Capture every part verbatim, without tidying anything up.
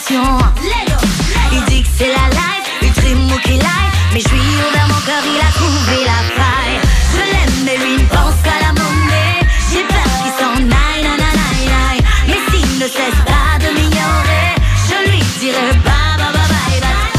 passion. Il dit que c'est la life, il trime ou qu'il aille, mais je suis ouvert, mon cœur il a trouvé la faille. Je l'aime mais lui ne pense qu'à la monnaie. J'ai peur qu'il s'en aille, nanana, mais s'il ne cesse pas de m'ignorer, je lui dirai bye bye bye bye bye.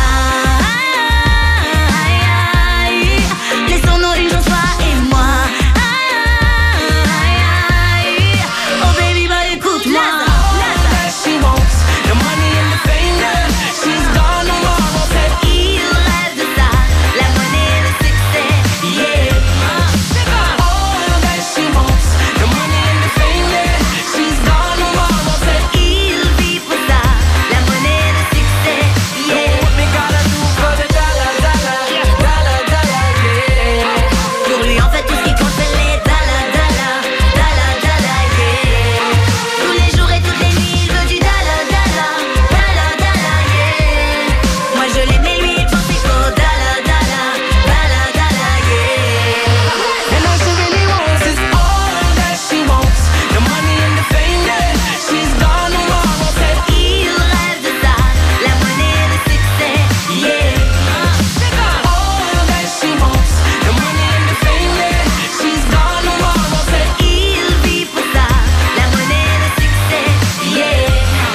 Aïe, aïe, aïe. Laissons-nous une chance, toi et moi. Aïe, aïe, aïe. Oh baby boy, écoute-moi. She wants the money and the fame, yeah. She's gone tomorrow, said Il rêve de ça, la monnaie et le succès, yeah. all that she wants, the money and the fame, yeah. She's gone tomorrow, said Il vit pour ça, la monnaie et le succès, yeah. what me gotta do for the dollar, dollar, dollar, dollar, yeah. Pour lui en fait tout ce qui compte c'est les dollars, dollars, dollars, dollars, yeah. Tous les jours et toutes les nuits il veut du dollar, dollar, dollar, dollar, yeah. Moi je l'aime et lui il pense qu'au dollar, dollar, dollar, dollar, yeah. And all she really wants is all that she wants, the money and the fame, yeah. She's gone tomorrow, said Il rêve de ça, la monnaie et le succès, yeah. all that she wants, the money and the fame, yeah. She's gone tomorrow, said Il vit pour ça, la monnaie et le succès, yeah.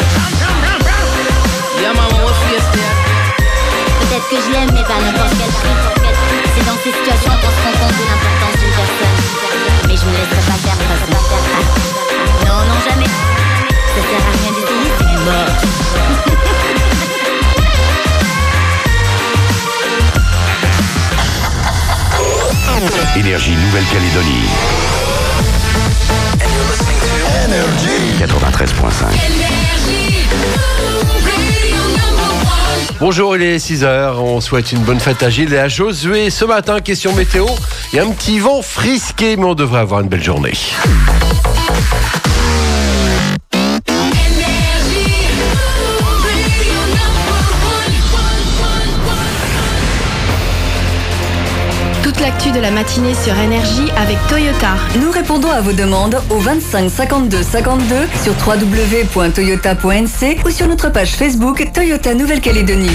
yeah, mama, what's fiesta? Peut-être que je l'aime mais pas n'importe quel prix. C'est dans ces situations qu'on se rend compte de l'importance d'une personne. Mais je me laisserai pas faire de toute façon. Non, non, jamais. Ça sert à rien d'essayer, c'est mort. Énergie Nouvelle-Calédonie. quatre-vingt-treize virgule cinq. Bonjour, il est six heures, on souhaite une bonne fête à Gilles et à Josué. Ce matin, question météo, il y a un petit vent frisqué, mais on devrait avoir une belle journée. Toute l'actu de la matinée sur Énergie avec Toyota. Nous répondons à vos demandes au vingt-cinq cinquante-deux cinquante-deux sur w w w point toyota point n c ou sur notre page Facebook Toyota Nouvelle-Calédonie.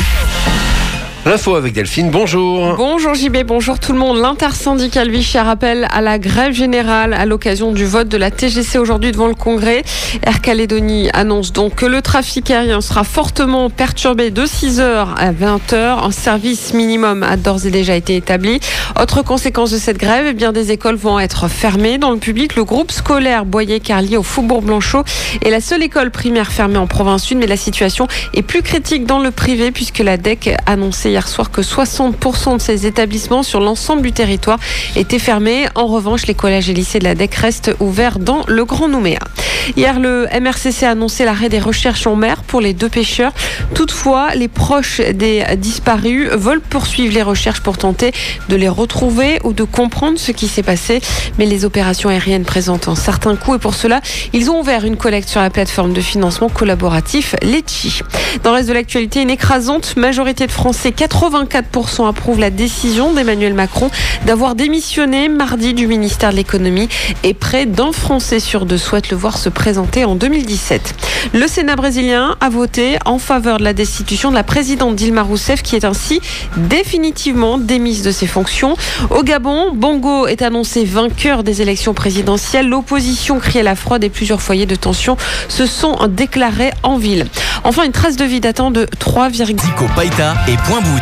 L'info avec Delphine, bonjour. Bonjour J B, bonjour tout le monde. L'intersyndicale Vichy rappelle à la grève générale à l'occasion du vote de la T G C aujourd'hui devant le Congrès. Air Calédonie annonce donc que le trafic aérien sera fortement perturbé de six heures à vingt heures. Un service minimum a d'ores et déjà été établi. Autre conséquence de cette grève, eh bien des écoles vont être fermées. Dans le public, le groupe scolaire Boyer-Carlier au Faubourg-Blanchot est la seule école primaire fermée en province sud, mais la situation est plus critique dans le privé puisque la D E C annonçait hier soir que soixante pour cent de ces établissements sur l'ensemble du territoire étaient fermés. En revanche, les collèges et lycées de la D E C restent ouverts dans le Grand Nouméa. Hier, le M R C C a annoncé l'arrêt des recherches en mer pour les deux pêcheurs. Toutefois, les proches des disparus veulent poursuivre les recherches pour tenter de les retrouver ou de comprendre ce qui s'est passé. Mais les opérations aériennes présentent un certain coût et pour cela, ils ont ouvert une collecte sur la plateforme de financement collaboratif Litchi. Dans le reste de l'actualité, une écrasante majorité de Français, quatre-vingt-quatre pour cent approuvent la décision d'Emmanuel Macron d'avoir démissionné mardi du ministère de l'économie et près d'un Français sur deux souhaite le voir se présenter en deux mille dix-sept. Le Sénat brésilien a voté en faveur de la destitution de la présidente Dilma Rousseff qui est ainsi définitivement démise de ses fonctions. Au Gabon, Bongo est annoncé vainqueur des élections présidentielles. L'opposition crie à la fraude et plusieurs foyers de tension se sont déclarés en ville. Enfin, une trace de vie datant de trois virgule... Zico Païta et Point Bout.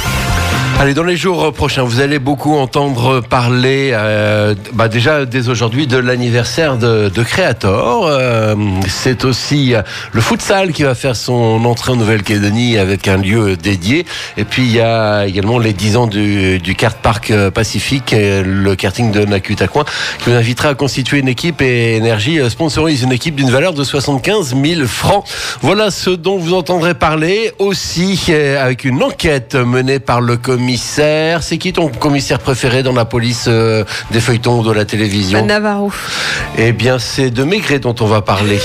Allez, dans les jours prochains, vous allez beaucoup entendre parler, euh, bah déjà dès aujourd'hui, de l'anniversaire de, de Creator. Euh, c'est aussi le futsal qui va faire son entrée en Nouvelle-Calédonie avec un lieu dédié. Et puis il y a également les dix ans du, du Kart Park Pacifique, le karting de Nakutaquin, qui vous invitera à constituer une équipe et Énergie sponsorise une équipe d'une valeur de soixante-quinze mille francs. Voilà ce dont vous entendrez parler aussi avec une enquête menée par le commissaire. C'est qui ton commissaire préféré dans la police euh, des feuilletons de la télévision? Navarro. Eh bien, c'est de Maigret dont on va parler.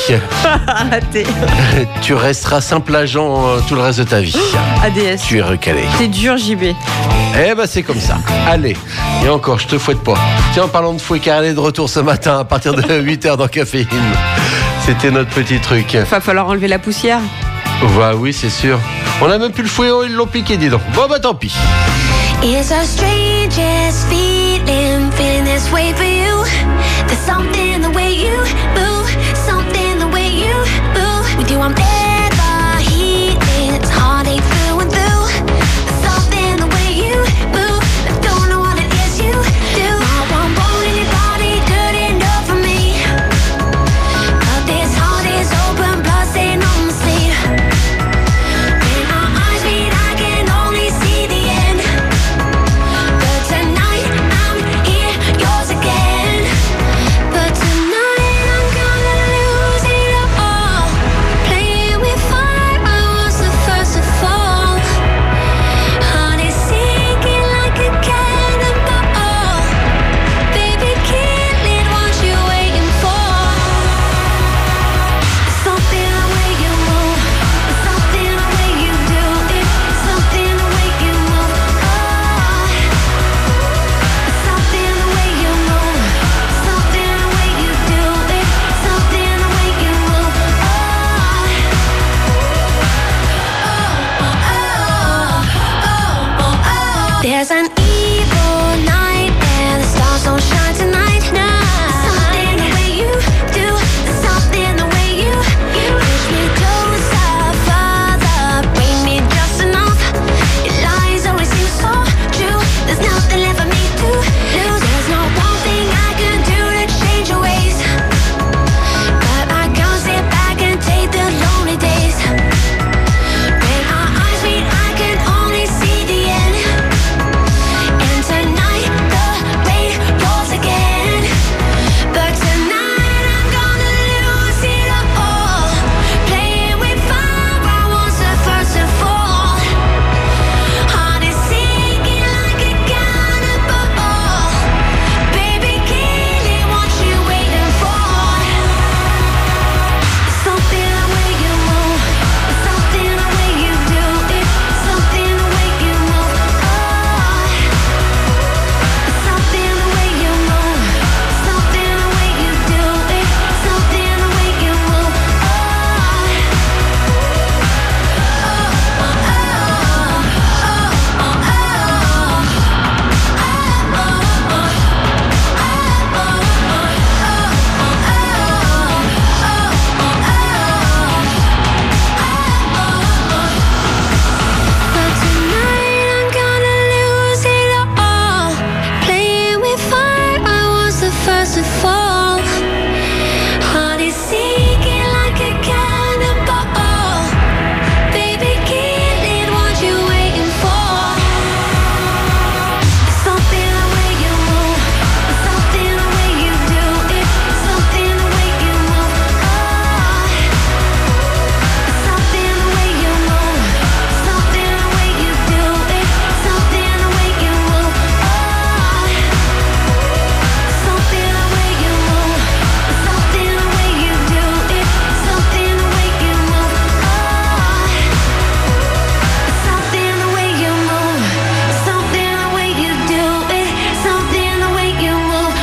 Raté. Tu resteras simple agent euh, tout le reste de ta vie. A D S. Tu es recalé. C'est dur, J B. Eh ben, c'est comme ça. Allez. Et encore, je te fouette pas. Tiens, en parlant de fouet carré de retour ce matin à partir de huit heures dans Caféine. C'était notre petit truc. Va falloir enlever la poussière. Bah oui, c'est sûr. On a même plus le fouet, ils l'ont piqué, dis donc. Bon, bah tant pis. It's the strangest feeling, feeling this way for you. There's something the way you move, something the way you move. With you I'm ever healing, it's heartache through and through. There's something the way you move, I don't know what it is you do. I won't want anybody good enough for me. But this heart is open, blood stain on the sleeve. When our eyes meet, I can only see the end. But tonight I'm here, yours again. But tonight I'm gonna lose it all. Playing with fire, I was the first to fall. Heart is sinking like a cannonball. Baby, kill it, what you waiting for? Something the way you move, something the way you do it, something the way you move. Oh, something the way you move, something the way you do it, something the way you move. Oh, oh, oh, oh. There's an evil night and the stars don't shine tonight. Something the way you do, something the way you you push me closer, further, bring me just enough. Your lies always seem so true. There's nothing left for me to lose. There's no one thing I can do to change your ways. But I can't sit back and take the lonely days. When our eyes meet, I can only see the end. And tonight the rain falls again. But tonight I'm gonna lose it all. Playing with fire, I was the first to fall. Heart is sinking like a cannonball. Baby, kill it, what you waiting for? Something the way you move, something the way you do it, something the way you move. Oh, something the way you move, something the way you do it, something the way you move. But tonight I'm gonna lose it all. Playing with fire, I was the first to fall. Heart is sinking like a cannonball. Baby, kill it, what you waiting for? Something the way you move, something the way you do it, something the way you move. Oh, something the way you move, something the way you do it, something the way you move. Oh, something the way you move, something the way you do it, something the way you move. Oh, something the way you move, something the way you do it, something the way you move.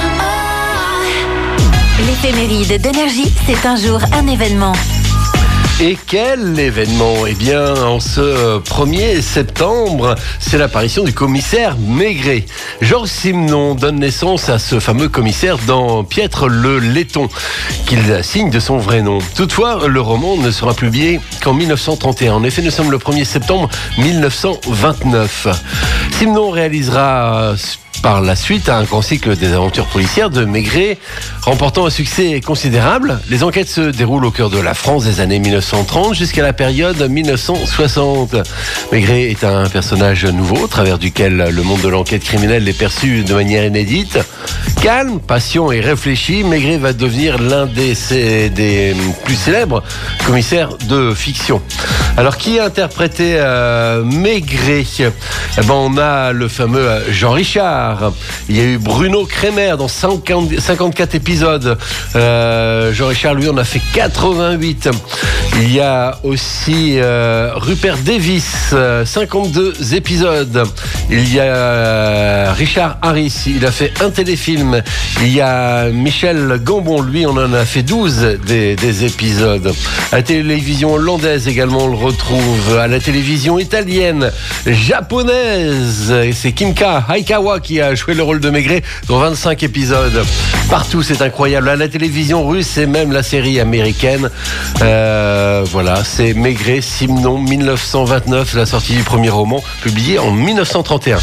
Oh. L'éphéméride d'énergie, c'est un jour un événement. Et quel événement? Eh bien, en ce premier septembre, c'est l'apparition du commissaire Maigret. Georges Simenon donne naissance à ce fameux commissaire dans Piètre le Laiton, qu'il signe de son vrai nom. Toutefois, le roman ne sera publié qu'en mille neuf cent trente et un. En effet, nous sommes le premier septembre mille neuf cent vingt-neuf. Simenon réalisera par la suite un grand cycle des aventures policières de Maigret, remportant un succès considérable. Les enquêtes se déroulent au cœur de la France des années mille neuf cent trente jusqu'à la période mille neuf cent soixante. Maigret est un personnage nouveau, au travers duquel le monde de l'enquête criminelle est perçu de manière inédite. Calme, patient et réfléchi, Maigret va devenir l'un des, des plus célèbres commissaires de fiction. Alors, qui a interprété euh, Maigret? Eh ben, on a le fameux Jean Richard, Richard. Il y a eu Bruno Kremer dans cinquante, cinquante-quatre épisodes. Euh, Jean Richard, lui, en a fait quatre-vingt-huit. Il y a aussi euh, Rupert Davis, euh, cinquante-deux épisodes. Il y a euh, Richard Harris, il a fait un téléfilm. Il y a Michel Gambon, lui, on en a fait douze des, des épisodes. À la télévision hollandaise également, on le retrouve. À la télévision italienne, japonaise, c'est Kimka Aikawa qui a joué le rôle de Maigret dans vingt-cinq épisodes. Partout, c'est incroyable. À la télévision russe et même la série américaine. Euh, voilà, c'est Maigret, Simon, mille neuf cent vingt-neuf, la sortie du premier roman, publié en mille neuf cent trente et un.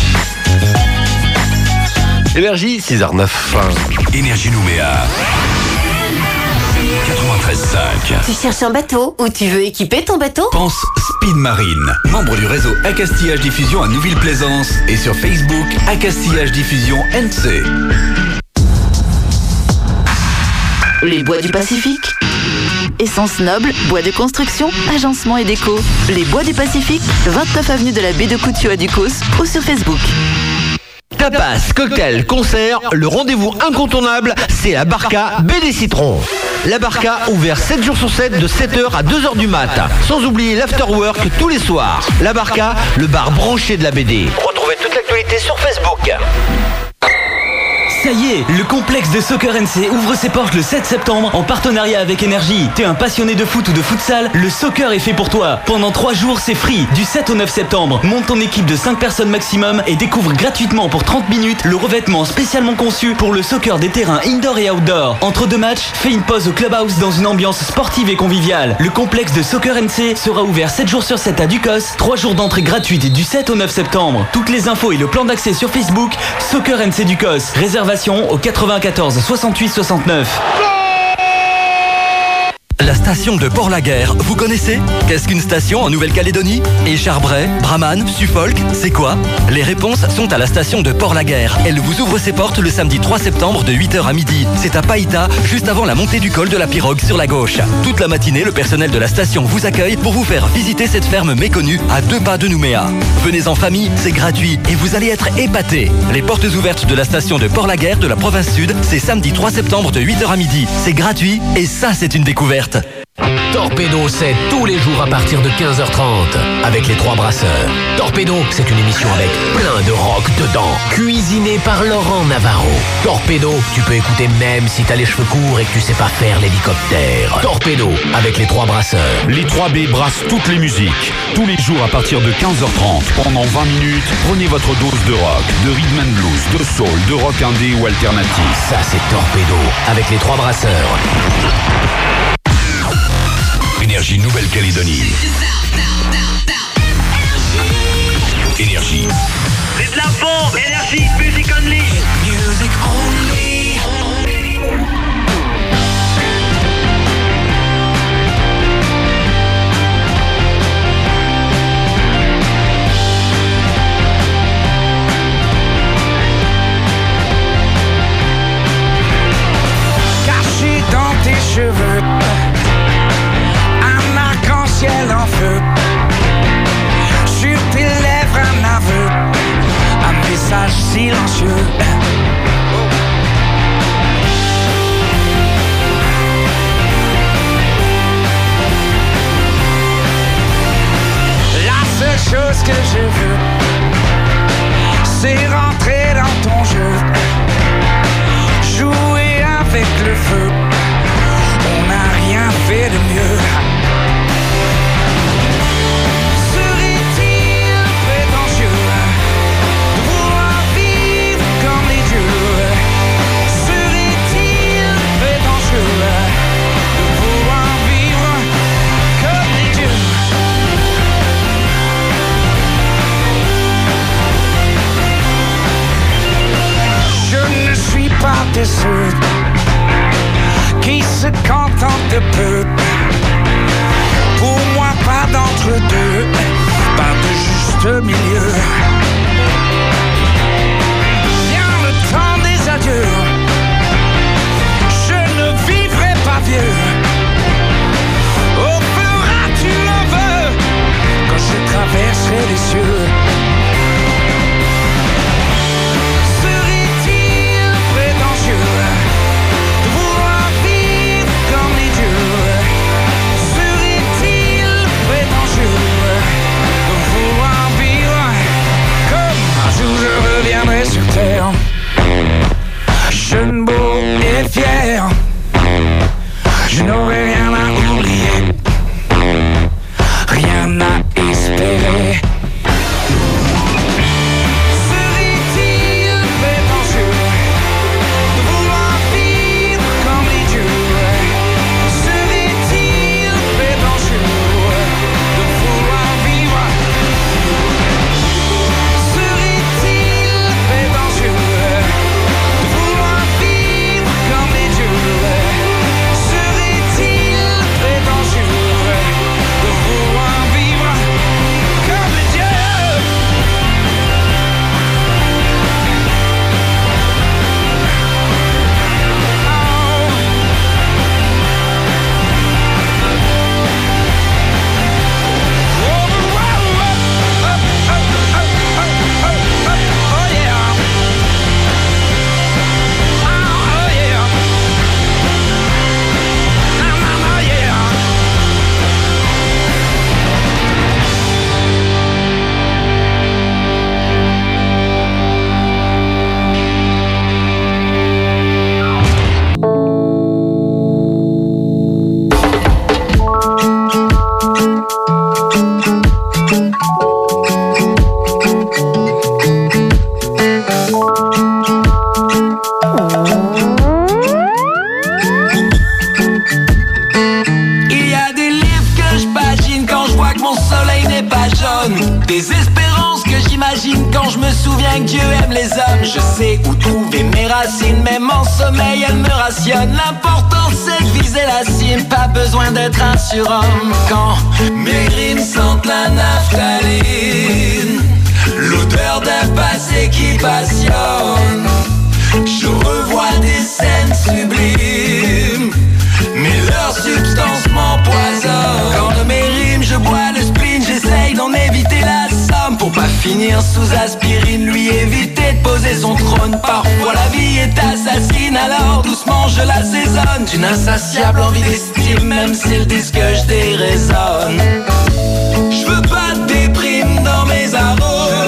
Énergie, six heures neuf. Énergie Nouméa. quatre-vingt-treize cinq. Tu cherches un bateau ou tu veux équiper ton bateau? Pense Speed Marine, membre du réseau Accastillage Diffusion à Nouville-Plaisance et sur Facebook Accastillage Diffusion N C. Les Bois du Pacifique. Essence noble, bois de construction, agencement et déco. Les Bois du Pacifique, vingt-neuf avenue de la Baie de Coutu à Ducos ou sur Facebook. Tapas, cocktail, concert, le rendez-vous incontournable, c'est la Barca Baie des Citrons. La Barca, ouvert sept jours sur sept de sept heures à deux heures du mat. Sans oublier l'afterwork tous les soirs. La Barca, le bar branché de la B D. Retrouvez toute l'actualité sur Facebook. Ça y est, le complexe de Soccer N C ouvre ses portes le sept septembre en partenariat avec Énergie. T'es un passionné de foot ou de futsal, le soccer est fait pour toi. Pendant trois jours, c'est free. Du sept au neuf septembre, monte ton équipe de cinq personnes maximum et découvre gratuitement pour trente minutes le revêtement spécialement conçu pour le soccer des terrains indoor et outdoor. Entre deux matchs, fais une pause au clubhouse dans une ambiance sportive et conviviale. Le complexe de Soccer N C sera ouvert sept jours sur sept à Ducos, trois jours d'entrée gratuite du sept au neuf septembre. Toutes les infos et le plan d'accès sur Facebook, Soccer N C Ducos. Réservation au quatre-vingt-quatorze soixante-huit soixante-neuf. La station de Port-Laguerre, vous connaissez? Qu'est-ce qu'une station en Nouvelle-Calédonie? Écharbray, Brahman, Suffolk, c'est quoi? Les réponses sont à la station de Port-Laguerre. Elle vous ouvre ses portes le samedi trois septembre de huit heures à midi. C'est à Païta, juste avant la montée du col de la Pirogue sur la gauche. Toute la matinée, le personnel de la station vous accueille pour vous faire visiter cette ferme méconnue à deux pas de Nouméa. Venez en famille, c'est gratuit et vous allez être épatés. Les portes ouvertes de la station de Port-Laguerre de la province sud, c'est samedi trois septembre de huit heures à midi. C'est gratuit et ça, c'est une découverte. Torpedo, c'est tous les jours à partir de quinze heures trente avec les trois brasseurs. Torpedo, c'est une émission avec plein de rock dedans, cuisinée par Laurent Navarro. Torpedo, tu peux écouter même si t'as les cheveux courts et que tu sais pas faire l'hélicoptère. Torpedo, avec les trois brasseurs. Les trois B brassent toutes les musiques. Tous les jours à partir de quinze heures trente. Pendant vingt minutes, prenez votre dose de rock, de rhythm and blues, de soul, de rock indé ou alternatif. Ça, c'est Torpedo, avec les trois brasseurs. Énergie Nouvelle-Calédonie. Énergie. C'est de la bombe. Énergie, music only. Music only. Caché dans tes cheveux, ciel en feu, sur tes lèvres un aveu, un message silencieux. La seule chose que je veux, c'est rentrer dans ton jeu, jouer avec le feu. On n'a rien fait de mieux. De ceux qui se contentent peu. Pour moi, pas d'entre-deux, pas de juste milieu. Vient le temps des adieux, je ne vivrai pas vieux. Oh, feras-tu le vœu quand je traverserai les cieux? préféré. Serait-il prétentieux de vouloir vivre comme les dieux? Serait-il prétentieux de vouloir vivre? Serait-il prétentieux de vouloir vivre comme les dieux? Serait-il prétentieux de vouloir vivre comme les dieux? Il y a des livres que je pagine quand je vois que mon soleil n'est pas jaune. Des espérances que j'imagine quand je me souviens que Dieu aime les hommes. Je sais où trouver mes racines, même en sommeil elles me rationnent. L'important c'est de viser la cime, pas besoin d'être un surhomme. Quand mes rimes sentent la naphtaline, l'odeur d'un passé qui passionne, je revois des scènes sublimes, mais leur substance m'empoisonne. Quand de mes rimes je bois le spleen, j'essaye d'en éviter la somme, pour pas finir sous aspirine, lui éviter de poser son trône. Parfois la vie est assassine, alors doucement je l'assaisonne d'une insatiable envie d'estime, même s'ils disent que je déraisonne. Je veux pas de déprime dans mes arômes,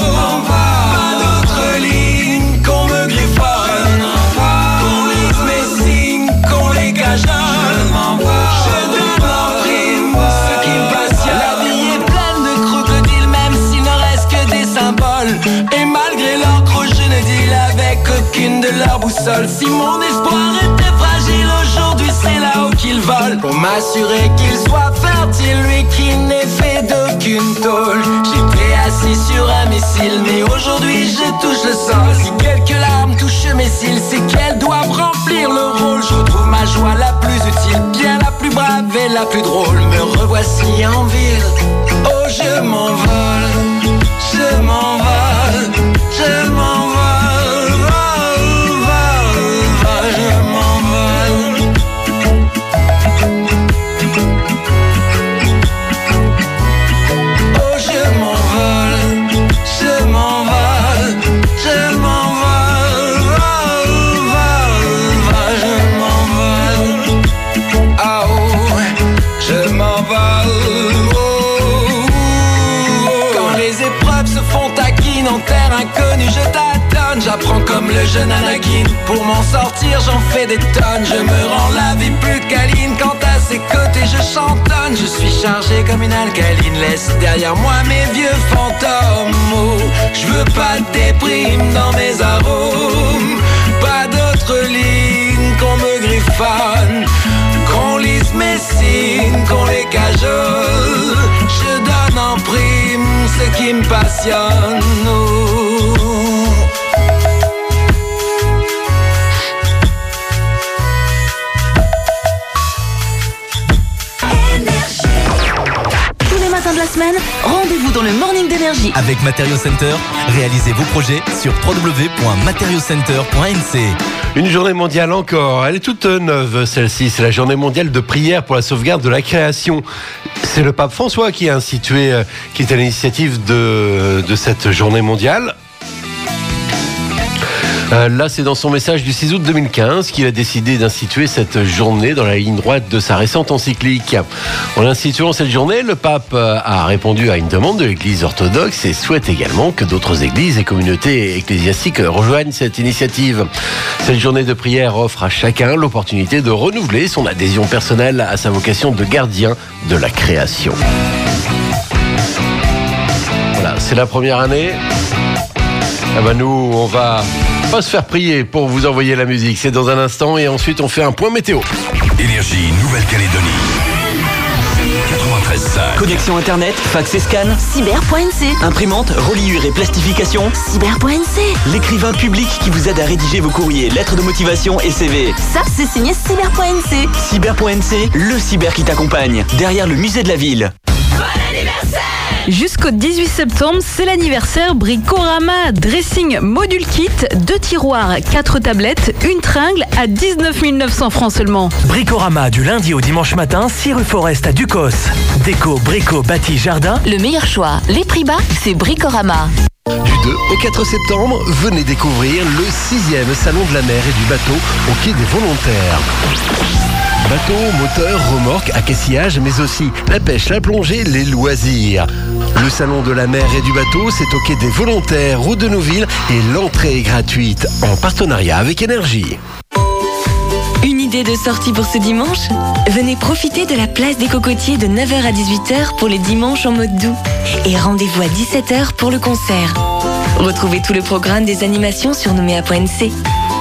pas d'autres lignes qu'on me griffonne, qu'on lise mes signes, qu'on les cajonne. Je donne en prime ce qui me passionne. La vie est pleine de crocodiles, même s'il ne reste que des symboles. Et malgré leur croc, je ne deal avec aucune de leurs boussoles. Si mon espoir était fragile, aujourd'hui c'est là-haut qu'il vole, pour m'assurer qu'il soit fertile, lui qui n'est fait d'aucune tôle. J'étais assis sur un missile, mais aujourd'hui je touche le sol. Si quelques larmes touchent mes cils, c'est qu'elles doivent remplir le rôle. Je retrouve ma joie la plus utile, bien la plus brave et la plus drôle. Me revoici en ville, oh je m'envole, je m'envole, je m'envole, vol, vol, vol, je m'envole. Oh je m'envole, je m'envole, je m'envole, vol, vol, vol, je m'envole. Ah oh, je m'envole. Oh, quand les épreuves se font taquines en terre inconnue, je tâtonne, j'apprends comme le jeune Anakin. Pour m'en sortir, j'en fais des tonnes. Je me rends la vie plus câline quand à ses côtés je chantonne. Je suis chargé comme une alcaline, laisse derrière moi mes vieux fantômes. Oh, je veux pas de déprime dans mes arômes, pas d'autres lignes qu'on me griffonne, qu'on lise mes signes, qu'on les cajole. Je donne en prime ce qui me passionne. Oh. Tous les matins de la semaine, rendez-vous dans le Morning d'Énergie. Avec Matériaux Center, réalisez vos projets sur w w w point matériaux center point n c. Une journée mondiale encore, elle est toute neuve celle-ci, c'est la journée mondiale de prière pour la sauvegarde de la création. C'est le pape François qui a institué, qui est à l'initiative de, de cette journée mondiale. Euh, là, c'est dans son message du six août deux mille quinze qu'il a décidé d'instituer cette journée dans la ligne droite de sa récente encyclique. En instituant cette journée, le pape a répondu à une demande de l'Église orthodoxe et souhaite également que d'autres églises et communautés ecclésiastiques rejoignent cette initiative. Cette journée de prière offre à chacun l'opportunité de renouveler son adhésion personnelle à sa vocation de gardien de la création. c'est la première année. Ah bah nous, on va pas se faire prier pour vous envoyer la musique. C'est dans un instant et ensuite on fait un point météo. Énergie Nouvelle-Calédonie. quatre-vingt-treize cinq. Connexion Internet, fax et scan. Cyber.nc. Imprimante, reliure et plastification. Cyber.nc. L'écrivain public qui vous aide à rédiger vos courriers, lettres de motivation et C V. Ça, c'est signé Cyber.nc. Cyber.nc, le cyber qui t'accompagne. Derrière le musée de la ville. Bon anniversaire! Jusqu'au dix-huit septembre, c'est l'anniversaire Bricorama Dressing Module Kit, deux tiroirs, quatre tablettes, une tringle à dix-neuf mille neuf cents francs seulement. Bricorama du lundi au dimanche matin, six rue Forest à Ducos. Déco, brico, bâti, jardin. Le meilleur choix, les prix bas, c'est Bricorama. Du deux au quatre septembre, venez découvrir le sixième salon de la mer et du bateau au quai des Volontaires. Bateau, moteur, remorque, accastillage, mais aussi la pêche, la plongée, les loisirs. Le salon de la mer et du bateau, c'est au quai des Volontaires, route de Nouville, et l'entrée est gratuite en partenariat avec Énergie. Une idée de sortie pour ce dimanche? Venez profiter de la place des Cocotiers de neuf heures à dix-huit heures pour les dimanches en mode doux. Et rendez-vous à dix-sept heures pour le concert. Retrouvez tout le programme des animations sur nouméa point n c.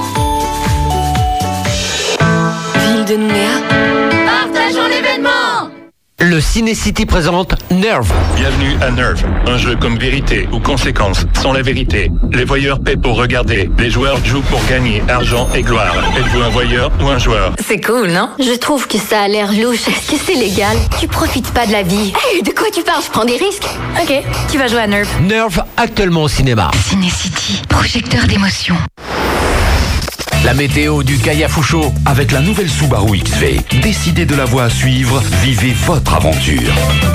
Ville de Nouméa. Partageons l'événement! Le Ciné-City présente Nerve. Bienvenue à Nerve, un jeu comme vérité ou conséquence sont la vérité. Les voyeurs paient pour regarder, les joueurs jouent pour gagner argent et gloire. Êtes-vous un voyeur ou un joueur? C'est cool, non? Je trouve que ça a l'air louche. Est-ce que c'est légal? Tu profites pas de la vie. Hey, de quoi tu parles? Je prends des risques. Ok, tu vas jouer à Nerve. Nerve, actuellement au cinéma. Ciné-City, projecteur d'émotion. La météo du Kaya Foucho. Avec la nouvelle Subaru X V, décidez de la voie à suivre, vivez votre aventure.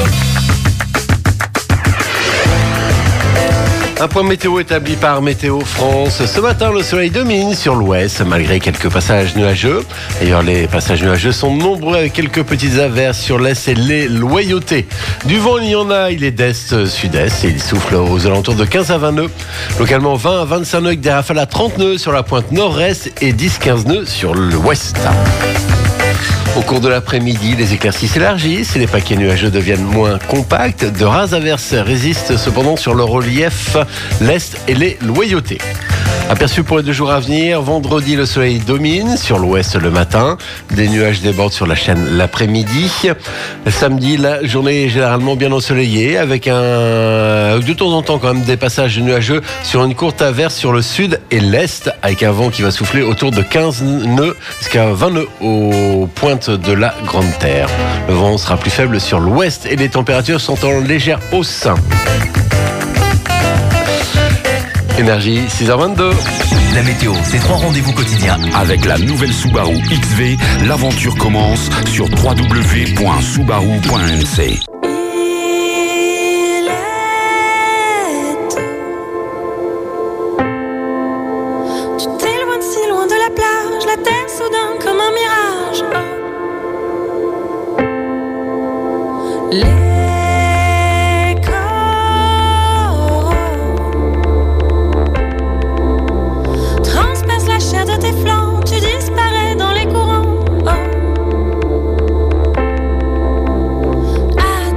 Un point météo établi par Météo France. Ce matin, le soleil domine sur l'ouest, malgré quelques passages nuageux. D'ailleurs, les passages nuageux sont nombreux avec quelques petites averses sur l'est et les loyautés. Du vent, il y en a, il est d'est-sud-est et il souffle aux alentours de quinze à vingt nœuds. Localement, vingt à vingt-cinq nœuds avec des rafales à trente nœuds sur la pointe nord-est et dix à quinze nœuds sur l'ouest. Au cours de l'après-midi, les éclaircies s'élargissent et les paquets nuageux deviennent moins compacts. De rares averses résistent cependant sur le relief, l'est et les loyautés. Aperçu pour les deux jours à venir, vendredi le soleil domine sur l'ouest le matin, des nuages débordent sur la chaîne l'après-midi. Samedi, la journée est généralement bien ensoleillée avec un de temps en temps quand même des passages nuageux sur une courte averse sur le sud et l'est avec un vent qui va souffler autour de quinze nœuds jusqu'à vingt nœuds aux pointes de la Grande Terre. Le vent sera plus faible sur l'ouest et les températures sont en légère hausse. Énergie, six heures vingt-deux. La météo, c'est trois rendez-vous quotidiens. Avec la nouvelle Subaru X V, l'aventure commence sur w w w point subaru point n c. Tu t'éloignes si loin de la plage, la terre soudain comme un mirage. Oh. Les de tes flancs, tu disparais dans les courants. Oh. À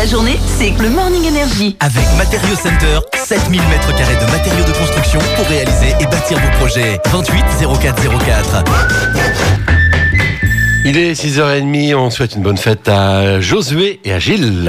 la journée, c'est le Morning Energy. Avec Matériaux Center, sept mille mètres carrés de matériaux de construction pour réaliser et bâtir vos projets. vingt-huit zéro quatre zéro quatre. Il est six heures trente, on souhaite une bonne fête à Josué et à Gilles.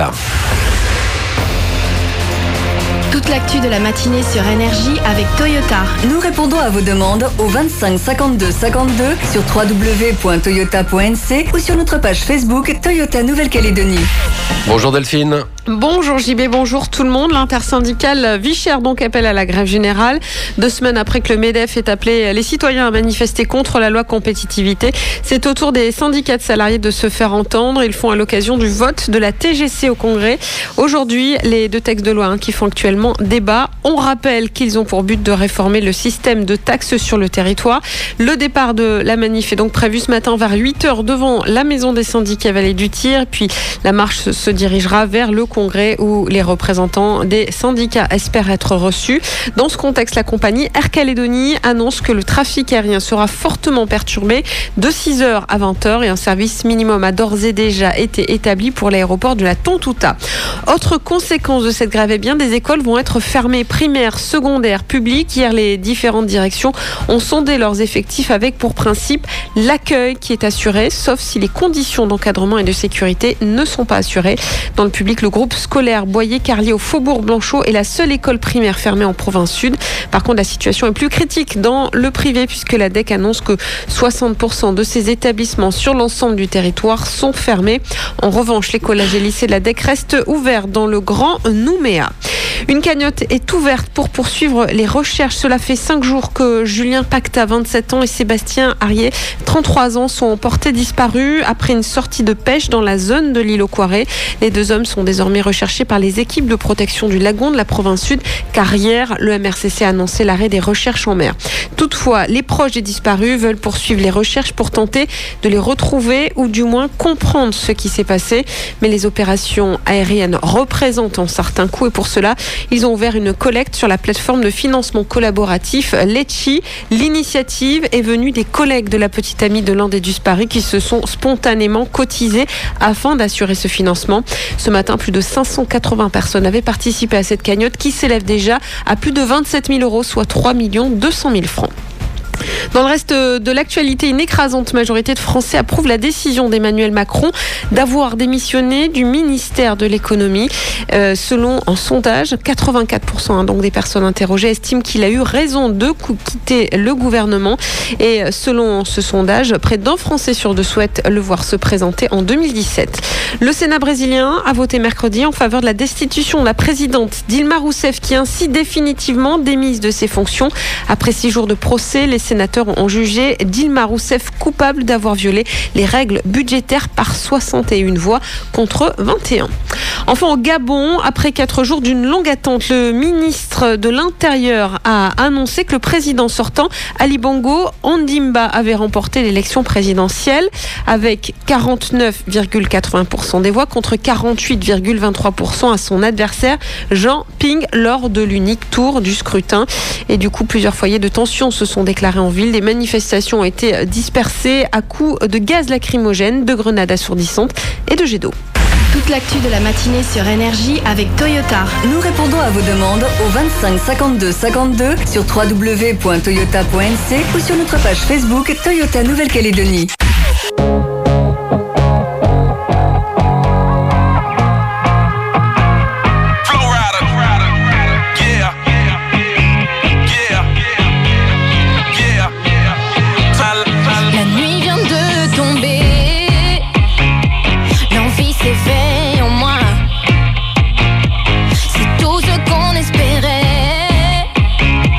Toute l'actu de la matinée sur Énergie avec Toyota. Nous répondons à vos demandes au vingt-cinq cinquante-deux cinquante-deux sur w w w point toyota point n c ou sur notre page Facebook Toyota Nouvelle-Calédonie. Bonjour Delphine. Bonjour J B, bonjour tout le monde. L'intersyndicale Vichère donc appelle à la grève générale. Deux semaines après que le MEDEF ait appelé les citoyens à manifester contre la loi compétitivité, c'est au tour des syndicats de salariés de se faire entendre. Ils font à l'occasion du vote de la T G C au Congrès. Aujourd'hui, les deux textes de loi hein, qui font actuellement débat. On rappelle qu'ils ont pour but de réformer le système de taxes sur le territoire. Le départ de la manif est donc prévu ce matin vers huit heures devant la maison des syndicats Vallée du Tir. Puis la marche se dirigera vers le Congrès où les représentants des syndicats espèrent être reçus. Dans ce contexte, la compagnie Air Calédonie annonce que le trafic aérien sera fortement perturbé de six heures à vingt heures et un service minimum a d'ores et déjà été établi pour l'aéroport de la Tontouta. Autre conséquence de cette grève, eh bien, des écoles vont être fermées primaires, secondaires, publiques. Hier, les différentes directions ont sondé leurs effectifs avec pour principe l'accueil qui est assuré, sauf si les conditions d'encadrement et de sécurité ne sont pas assurées. Dans le public, le groupe scolaire Boyer-Carlier au Faubourg Blanchot est la seule école primaire fermée en province sud. Par contre, la situation est plus critique dans le privé puisque la D E C annonce que soixante pour cent de ces établissements sur l'ensemble du territoire sont fermés. En revanche, les collèges et lycées de la D E C restent ouverts dans le Grand Nouméa. Une cagnotte est ouverte pour poursuivre les recherches. Cela fait cinq jours que Julien Pacta, vingt-sept ans, et Sébastien Arié, trente-trois ans, sont portés disparus après une sortie de pêche dans la zone de l'île aux Coirets. Les deux hommes sont désormais recherchés par les équipes de protection du lagon de la province sud, car hier, le M R C C a annoncé l'arrêt des recherches en mer. Toutefois, les proches des disparus veulent poursuivre les recherches pour tenter de les retrouver ou du moins comprendre ce qui s'est passé. Mais les opérations aériennes représentent un certain coût et pour cela, ils ont ouvert une collecte sur la plateforme de financement collaboratif Letchi. L'initiative est venue des collègues de la petite amie de l'un des disparus qui se sont spontanément cotisés afin d'assurer ce financement. Ce matin, plus de cinq cent quatre-vingts personnes avaient participé à cette cagnotte qui s'élève déjà à plus de vingt-sept mille euros, soit trois millions deux cent mille francs. Dans le reste de l'actualité, une écrasante majorité de Français approuve la décision d'Emmanuel Macron d'avoir démissionné du ministère de l'économie. Euh, selon un sondage, quatre-vingt-quatre pour cent hein, donc des personnes interrogées estiment qu'il a eu raison de quitter le gouvernement. Et selon ce sondage, près d'un Français sur deux souhaite le voir se présenter en deux mille dix-sept. Le Sénat brésilien a voté mercredi en faveur de la destitution de la présidente Dilma Rousseff qui est ainsi définitivement démise de ses fonctions. Après six jours de procès, les sénateurs ont jugé Dilma Rousseff coupable d'avoir violé les règles budgétaires par soixante et une voix contre vingt et un. Enfin, au Gabon, après quatre jours d'une longue attente, le ministre de l'Intérieur a annoncé que le président sortant, Ali Bongo Ondimba, avait remporté l'élection présidentielle avec quarante-neuf virgule quatre-vingts pour cent des voix contre quarante-huit virgule vingt-trois pour cent à son adversaire Jean Ping lors de l'unique tour du scrutin. Et du coup, plusieurs foyers de tension se sont déclarés en ville. Des manifestations ont été dispersées à coups de gaz lacrymogène, de grenades assourdissantes et de jets d'eau. Toute l'actu de la matinée sur Énergie avec Toyota. Nous répondons à vos demandes au vingt-cinq cinquante-deux cinquante-deux sur w w w point toyota point n c ou sur notre page Facebook Toyota Nouvelle-Calédonie.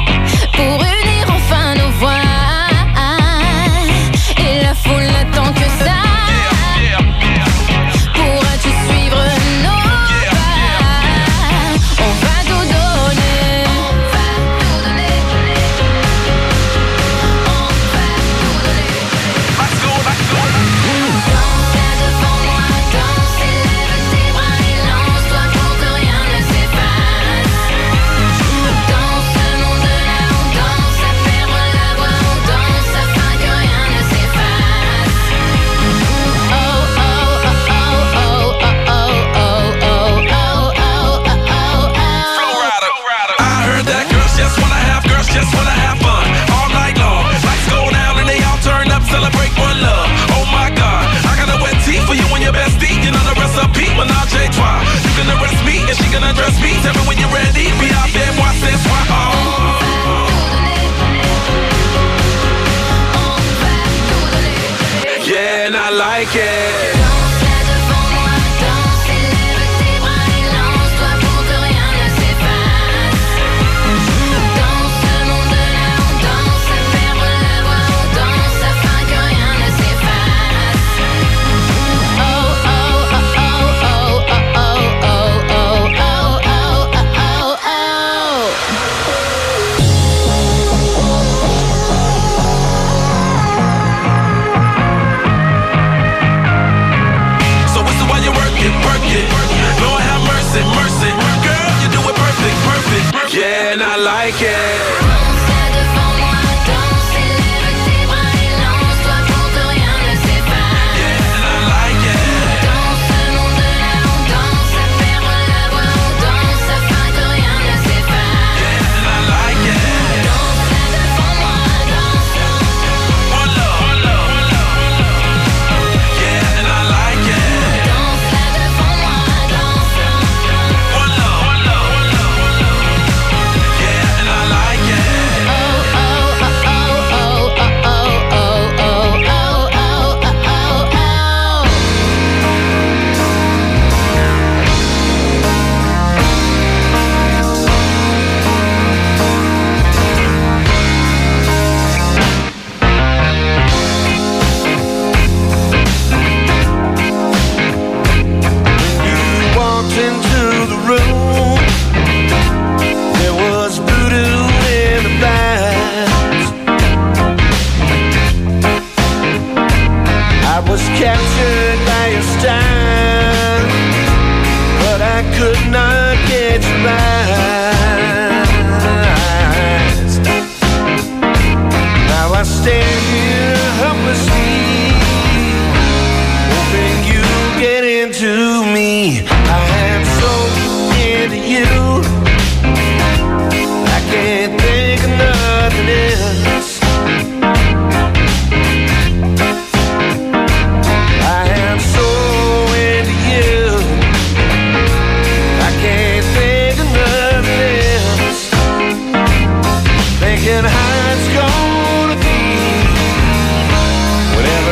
Pour unir enfin nos voix, et la foule n'attend que like it. Lord have mercy, mercy. Girl, you do it perfect, perfect. Yeah, and I like it. Captured by your style, but I could not get your eyes. Now I stand here helplessly, hoping you get into me. I am so into you, I can't think of nothing else. And how it's gonna be whenever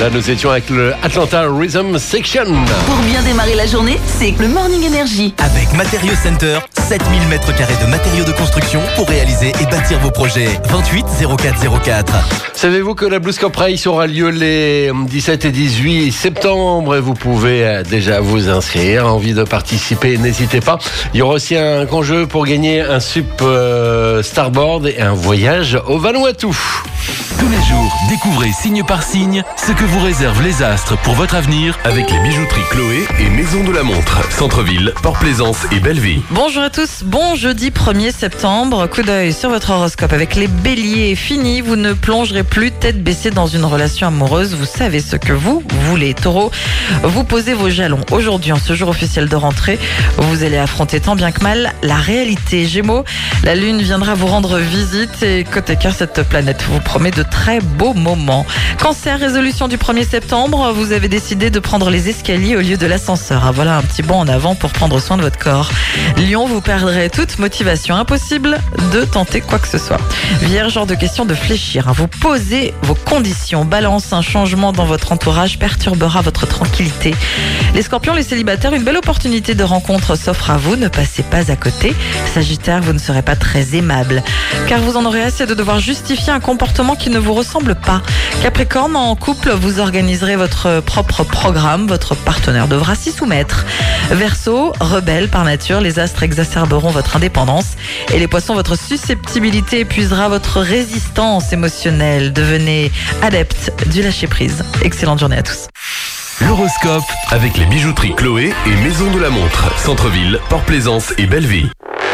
Là, nous étions avec le Atlanta Rhythm Section. Pour bien démarrer la journée, c'est le Morning Energy. Avec Matériaux Center, sept mille mètres carrés de matériaux de construction pour réaliser et bâtir vos projets. vingt-huit zéro quatre zéro quatre. Savez-vous que la Blues Cup Race aura lieu les dix-sept et dix-huit septembre et vous pouvez déjà vous inscrire. Envie de participer, n'hésitez pas. Il y aura aussi un conjeu pour gagner un sup euh, starboard et un voyage au Vanuatu. Tous les jours, découvrez signe par signe ce que vous réservent les astres pour votre avenir avec les bijouteries Chloé et Maison de la Montre. Centre-ville, Port-Plaisance et Belleville. Bonjour à tous, bon jeudi premier septembre. Coup d'œil sur votre horoscope avec les béliers. Fini, vous ne plongerez plus tête baissée dans une relation amoureuse. Vous savez ce que vous voulez. Taureau, vous posez vos jalons. Aujourd'hui, en ce jour officiel de rentrée, vous allez affronter tant bien que mal la réalité. Gémeaux, la lune viendra vous rendre visite et côté cœur, cette planète vous promet de très beaux moments. Cancer, résolution du premier septembre, vous avez décidé de prendre les escaliers au lieu de l'ascenseur. Ah, voilà un petit bond en avant pour prendre soin de votre corps. Lion, vous perdrez toute motivation. Impossible de tenter quoi que ce soit. Vierge, hors de question de fléchir. Vous posez vos conditions. Balance, un changement dans votre entourage perturbera votre tranquillité. Les scorpions, les célibataires, une belle opportunité de rencontre s'offre à vous. Ne passez pas à côté. Sagittaire, vous ne serez pas très aimable, car vous en aurez assez de devoir justifier un comportement qui ne vous ressemble pas. Capricorne, en couple, vous organiserez votre propre programme. Votre partenaire devra s'y soumettre. Verseau, rebelle par nature, les astres exacerberont votre indépendance. Et les poissons, votre susceptibilité épuisera votre résistance émotionnelle. Devenez adepte du lâcher-prise. Excellente journée à tous. L'horoscope avec les bijouteries Chloé et Maison de la Montre. Centre-ville, Port-Plaisance et Belleville.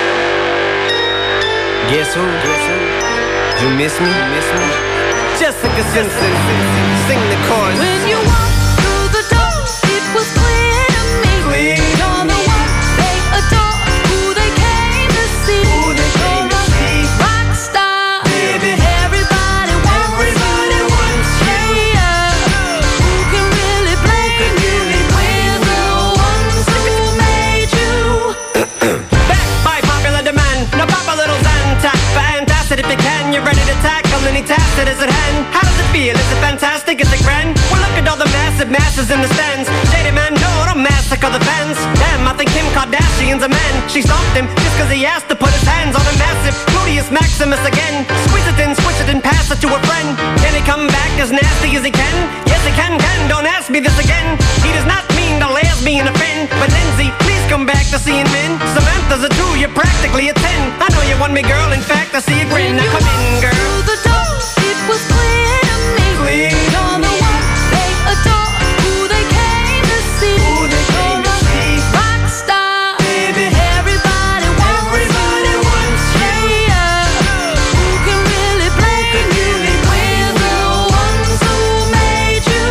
Guess who? Guess who? You miss me? You miss me? Jessica Simpson, sing the chorus. When you walk through the door, it was clear to me. Clear. You're the one they adore, who they came to see. Who they came to see. Rock star, Baby. everybody wants Everybody you. wants you. Yeah. Who can really blame you? We're the ones who made you. Back by popular demand. Now pop a little Zantac. Fantastic if you can. You're ready to tackle any task that is at hand. How does it feel? Is it fantastic? Is it grand? Well, look at all the massive masses in the stands. Shady man, don't massacre the fans. Damn, I think Kim Kardashian's a man. She stopped him just cause he asked to put his hands on a massive Gluteus Maximus again. Squeeze it in, squish it and pass it to a friend. Can he come back as nasty as he can? Yes, he can, can. Don't ask me this again. He does not mean the lesbian a friend. But Lindsay, please come back to seeing men. Samantha's a two, you're practically a ten. I know you want me, girl. In fact, I see a grin. Now come in, girl. Through the door, it was clear to me. Clear. You're the one they adore, who they came to see. Who they came to see. Rock star, Baby. everybody wants Everybody you. wants you. Yeah. Who can really blame you? We're the ones who made you.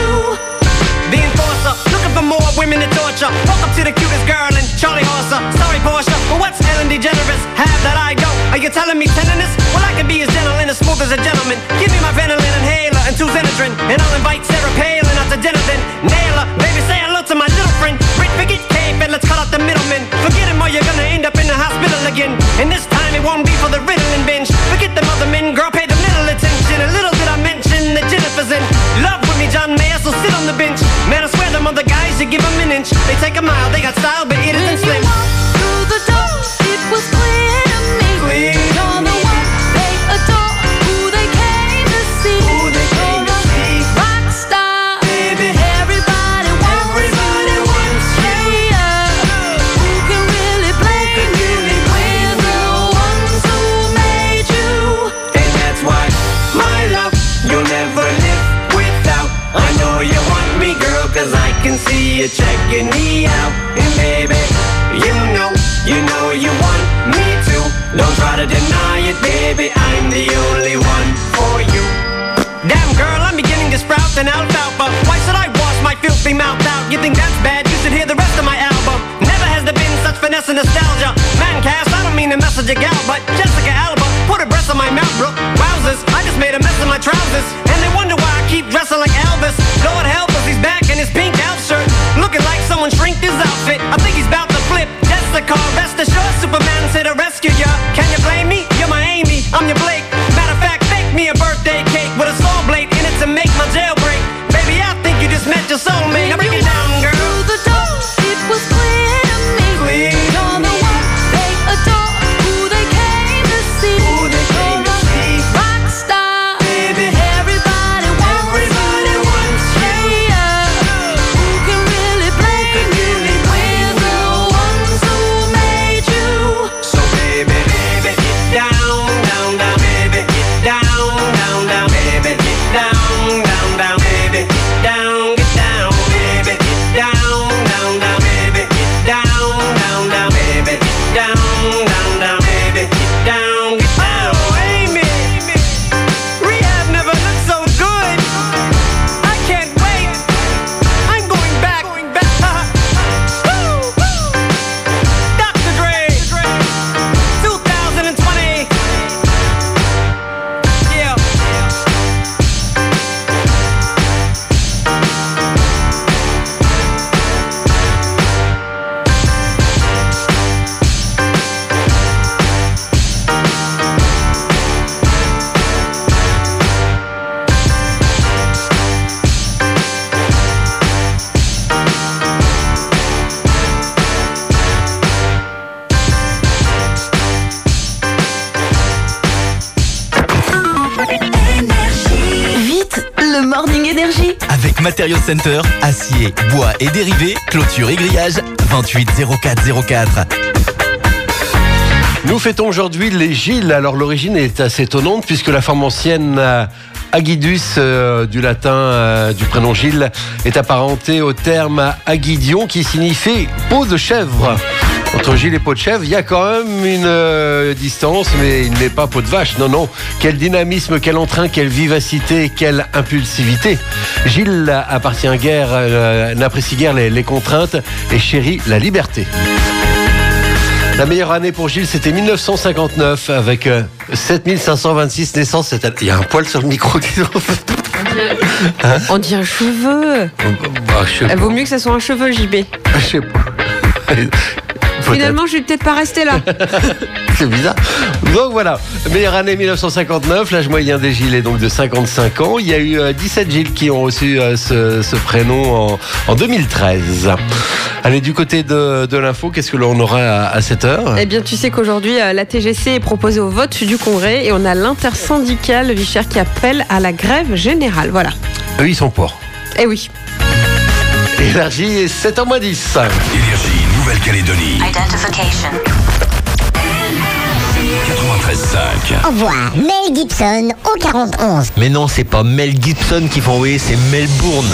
The enforcer, looking for more women to torture. Walk up to the cutest girl and Charlie Horser. Sorry, Portia, but what's Ellen DeGeneres have that I don't? Are you telling me tenderness? Well, I can be as gentle and as smooth as a gentleman. Give me my Ventolin inhaler and two Xenadrin, and I'll invite Sarah Palin out to dinner then. Nail her, baby, say hello to my little friend. Rick, forget Cape and let's cut out the middleman. Forget him or you're gonna end up in the hospital again. And this time it won't be for the Ritalin binge. Forget them other men, girl, pay them little attention. And little did I mention that Jennifer's in love with me, John Mayer, so sit on the bench. Man, I swear them other guys, you give them an inch. They take a mile, they got style, but it isn't slim. Through the door, it was clear to me. Clear. You're the one they adore, who they came to see. Who they came to see. Rock star, Baby. everybody wants Everybody wants you. Yeah. Who can really blame you? We're the ones who made you. And that's why, my love, you'll never live without. I know you want me, girl, cause I can see you checking me out. And baby, you know, you know you want me too. Don't try to deny it, baby, I'm the only one for you. Damn girl, I'm beginning to sprout an alfalfa. Why should I wash my filthy mouth out? You think that's bad? You should hear the rest of my album. Never has there been such finesse and nostalgia. Man cast, I don't mean to message a gal, but Jessica Alba put a breast on my mouth, bro. Wowzers, I just made a mess of my trousers. And they wonder why I keep dressing like Elvis. Lord help us, he's back in his pink elf shirt, looking like someone shrinked his outfit. I think he's about to flip. Jessica, rest assured, Superman's here to rescue ya. Can you blame me? You're my Amy, I'm your Blake. Matter of fact, bake me a birthday cake with a saw blade in it to make my jailbreak. Baby, I think Vite, le Morning Énergie. Avec Material Center, acier, bois et dérivés, clôture et grillage, vingt-huit zéro quatre zéro quatre. Nous fêtons aujourd'hui les Gilles. Alors l'origine est assez étonnante puisque la forme ancienne euh, Agidus euh, du latin euh, du prénom Gilles est apparentée au terme Agidion qui signifie peau de chèvre. Entre Gilles et peau de chèvre, il y a quand même une euh, distance, mais il n'est pas peau de vache. Non, non. Quel dynamisme, quel entrain, quelle vivacité, quelle impulsivité. Gilles appartient guère, euh, n'apprécie guère les, les contraintes et chérit la liberté. La meilleure année pour Gilles, c'était mille neuf cent cinquante-neuf avec euh, sept mille cinq cent vingt-six naissances. Il y a un poil sur le micro qui hein On dit un cheveu. Bah, je Il vaut mieux que ça soit un cheveu, J B. Je sais pas. Finalement, je vais peut-être pas rester là. C'est bizarre. Donc voilà, meilleure année mille neuf cent cinquante-neuf, l'âge moyen des Gilles est donc de cinquante-cinq ans. Il y a eu euh, dix-sept Gilles qui ont reçu euh, ce, ce prénom en, en deux mille treize. Allez, du côté de, de l'info, qu'est-ce que l'on aura à, à cette heure ? Eh bien, tu sais qu'aujourd'hui, euh, la T G C est proposée au vote du Congrès et on a l'intersyndicale Vicher qui appelle à la grève générale. Voilà. Eux, ils sont pour. Eh oui. Énergie est sept heures moins dix. Énergie Nouvelle-Calédonie. Identification. quatre-vingt-treize cinq. Envoie Mel Gibson au quarante onze. Mais non, c'est pas Mel Gibson qu'il faut envoyer, c'est Melbourne.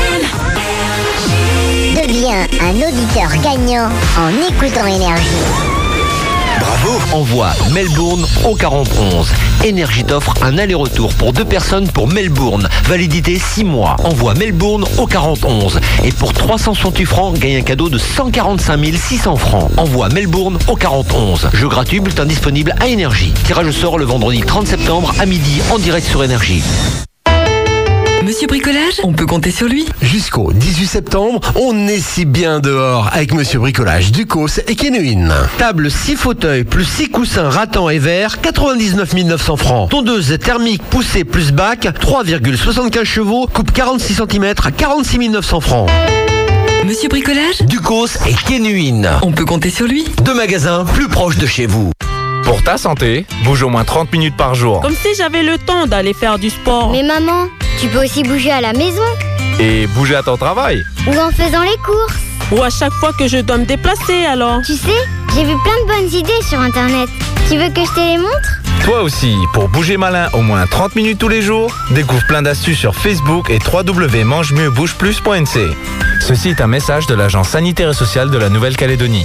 Deviens un auditeur gagnant en écoutant Énergie. Bravo. Envoie Melbourne au quarante onze. Énergie t'offre un aller-retour pour deux personnes pour Melbourne. Validité six mois. Envoie Melbourne au quarante onze. Et pour trois cent soixante-huit francs, gagne un cadeau de cent quarante-cinq mille six cents francs. Envoie Melbourne au quarante onze. Jeu gratuit, bulletin disponible à Énergie. Tirage au sort le vendredi trente septembre à midi en direct sur Énergie. Monsieur Bricolage, on peut compter sur lui. Jusqu'au dix-huit septembre, on est si bien dehors avec Monsieur Bricolage, Ducos et Kenuin. Table six fauteuils plus six coussins ratans et verts, quatre-vingt-dix-neuf mille neuf cents francs. Tondeuse thermique poussée plus bac, trois virgule soixante-quinze chevaux, coupe quarante-six centimètres à quarante-six mille neuf cents francs. Monsieur Bricolage, Ducos et Kenuin. on peut compter sur lui. Deux magasins plus proches de chez vous. Pour ta santé, bouge au moins trente minutes par jour. Comme si j'avais le temps d'aller faire du sport. Mais maman, tu peux aussi bouger à la maison Et bouger à ton travail. ou en faisant les courses. Ou à chaque fois que je dois me déplacer alors. Tu sais, j'ai vu plein de bonnes idées sur Internet. Tu veux que je te les montre ? Toi aussi, pour bouger malin au moins trente minutes tous les jours, découvre plein d'astuces sur Facebook et w w w point mange mieux bouge plus point n c. Ceci est un message de l'Agence sanitaire et sociale de la Nouvelle-Calédonie.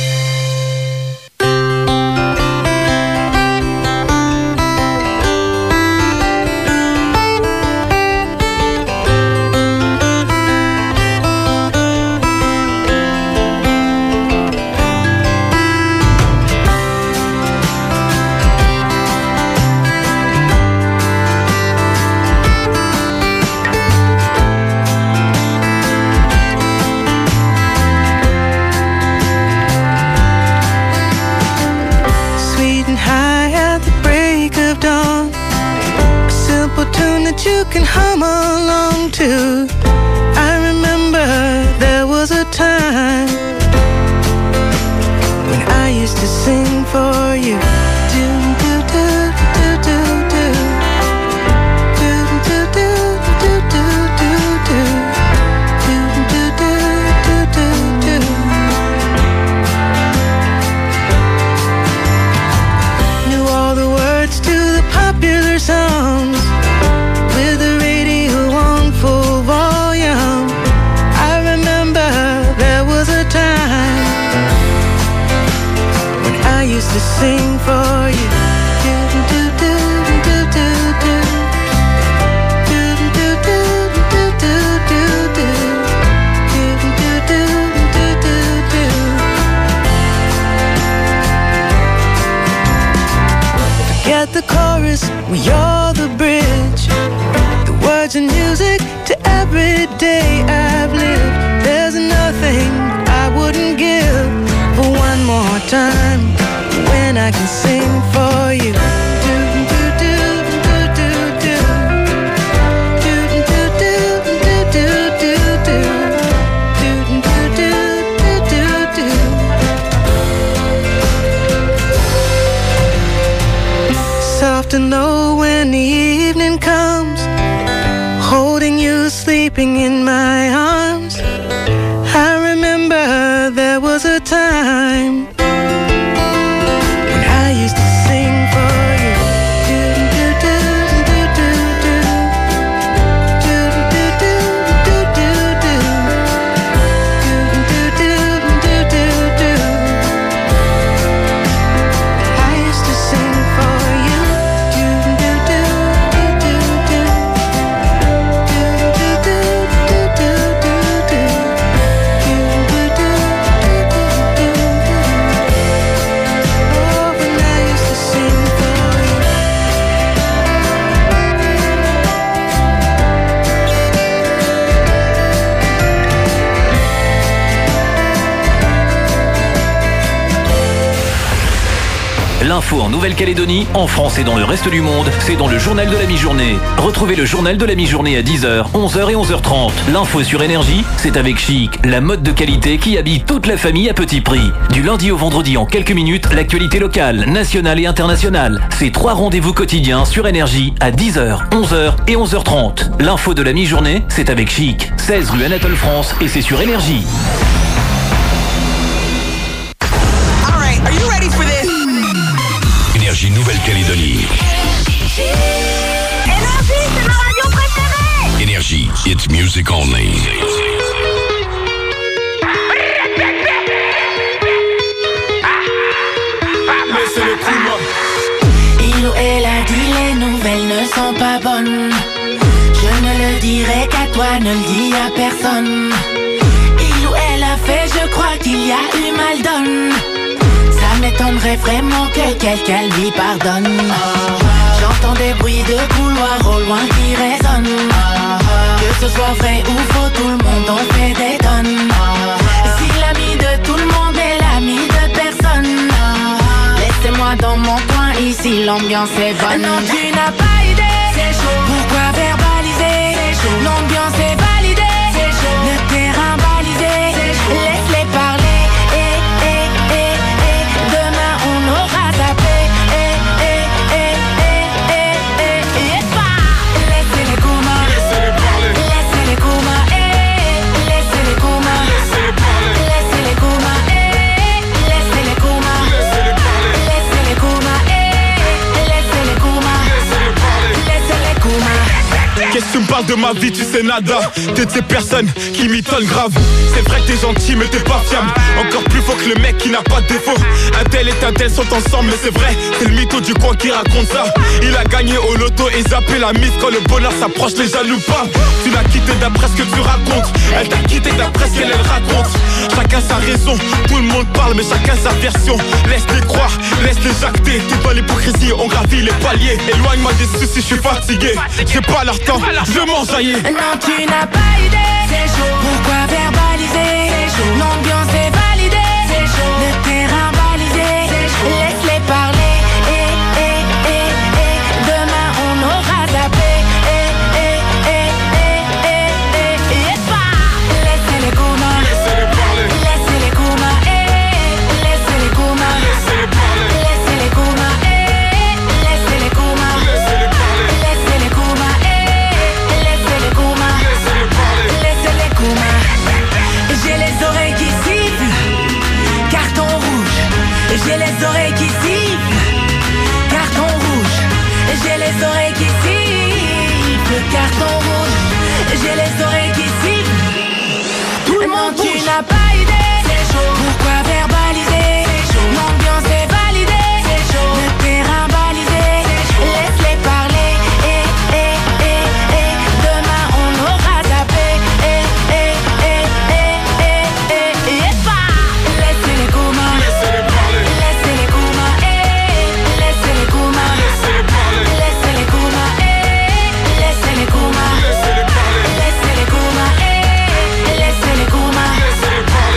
You can hum along to. I remember there was a time when I used to sing for you. Do do do do do do. Do do do do do do do. Do do do do do do. Knew all the words to the popular songs. With the radio on full volume, I remember there was a time when I used to sing for you. Do do do do do do. Do do do do do do do. Do do do do do do. Forget the chorus, we are the bridge. Words and music to every day I've lived. There's nothing I wouldn't give for one more time when I can sing for you. Do do do do do do. Do do do do do do do. Do do do do do do. Soft and low you when the evening comes, holding you, sleeping in my arms. I remember there was a time when I used to sing for you. L'info en Nouvelle-Calédonie, en France et dans le reste du monde, c'est dans le journal de la mi-journée. Retrouvez le journal de la mi-journée à dix heures, onze heures et onze heures trente. L'info sur Énergie, c'est avec Chic, la mode de qualité qui habille toute la famille à petit prix. Du lundi au vendredi en quelques minutes, l'actualité locale, nationale et internationale. C'est trois rendez-vous quotidiens sur Énergie à dix heures, onze heures et onze heures trente. L'info de la mi-journée, c'est avec Chic, seize rue Anatole France et c'est sur Énergie. Énergie Nouvelle-Calédonie. Énergie, c'est ma radio préférée. Énergie, it's music only. Il ou elle a dit les nouvelles ne sont pas bonnes. Je ne le dirai qu'à toi, ne le dis à personne. Il ou elle a fait, je crois qu'il y a eu mal donne. Ça m'étonnerait vraiment que quelqu'un lui pardonne. J'entends des bruits de couloir au loin qui résonnent. Que ce soit vrai ou faux, tout le monde en fait des tonnes. Si l'ami de tout le monde est l'ami de personne, laissez-moi dans mon coin, ici l'ambiance est bonne. Non, tu n'as pas idée, c'est chaud. Pourquoi verbaliser, c'est chaud. L'ambiance est validée, c'est chaud. Le terrain balisé, c'est chaud. Laisse-les parler. Qu'est-ce que tu me parles de ma vie, tu sais nada. T'es de ces personnes qui m'étonnent grave. C'est vrai que t'es gentil mais t'es pas fiable. Encore plus fort que le mec qui n'a pas de défaut. Un tel et un tel sont ensemble mais c'est vrai. C'est le mytho du coin qui raconte ça. Il a gagné au loto et zappé la mise. Quand le bonheur s'approche les jaloux pas. Tu l'as quitté d'après ce que tu racontes. Elle t'a quitté d'après ce qu'elle elle raconte. Chacun sa raison, tout le monde parle mais chacun sa version. Laisse-les croire, laisse-les jacter. T'es dans l'hypocrisie, on gravit les paliers. Éloigne-moi des soucis, je suis fatigué. J'ai pas leur temps, je m'enjaillis. Non, tu n'as pas idée, c'est chaud. Pourquoi verbaliser, c'est chaud. L'ambiance est validée, c'est chaud. Le terrain balisé, c'est chaud. Laisse-les parler. Eh, eh, eh, eh. Demain on aura zappé. Eh, eh, eh, eh, eh, eh, eh. Laissez-les coumas, laissez-les parler. Laissez-les coumas, eh. Laissez-les coumas, laissez-les parler. Laissez-les coumas, eh. Laissez-les coumas, laissez-les parler. Laissez-les coumas, eh. J'ai les oreilles qui sifflent, carton rouge. J'ai les oreilles qui sifflent, carton rouge. J'ai les oreilles qui sifflent, carton rouge. J'ai les oreilles qui sifflent. Tout le monde bouge. Tu n'as pas idée, c'est chaud. Pourquoi verbaliser, c'est chaud. L'ambiance est validée, c'est chaud. Le terrain balisé, c'est chaud. Laisse-les parler. Eh, eh, eh, eh. Demain on aura zappé. Eh, eh, eh, eh, eh, eh, eh. Laissez-les coumas, laissez-les parler. Laissez-les coumas, eh. Laissez-les coumas, laissez-les parler. Laissez-les coumas, eh. Laissez-les coumas, laissez-les parler. Laissez-les coumas, eh. Laissez-les coumas, laissez-les parler.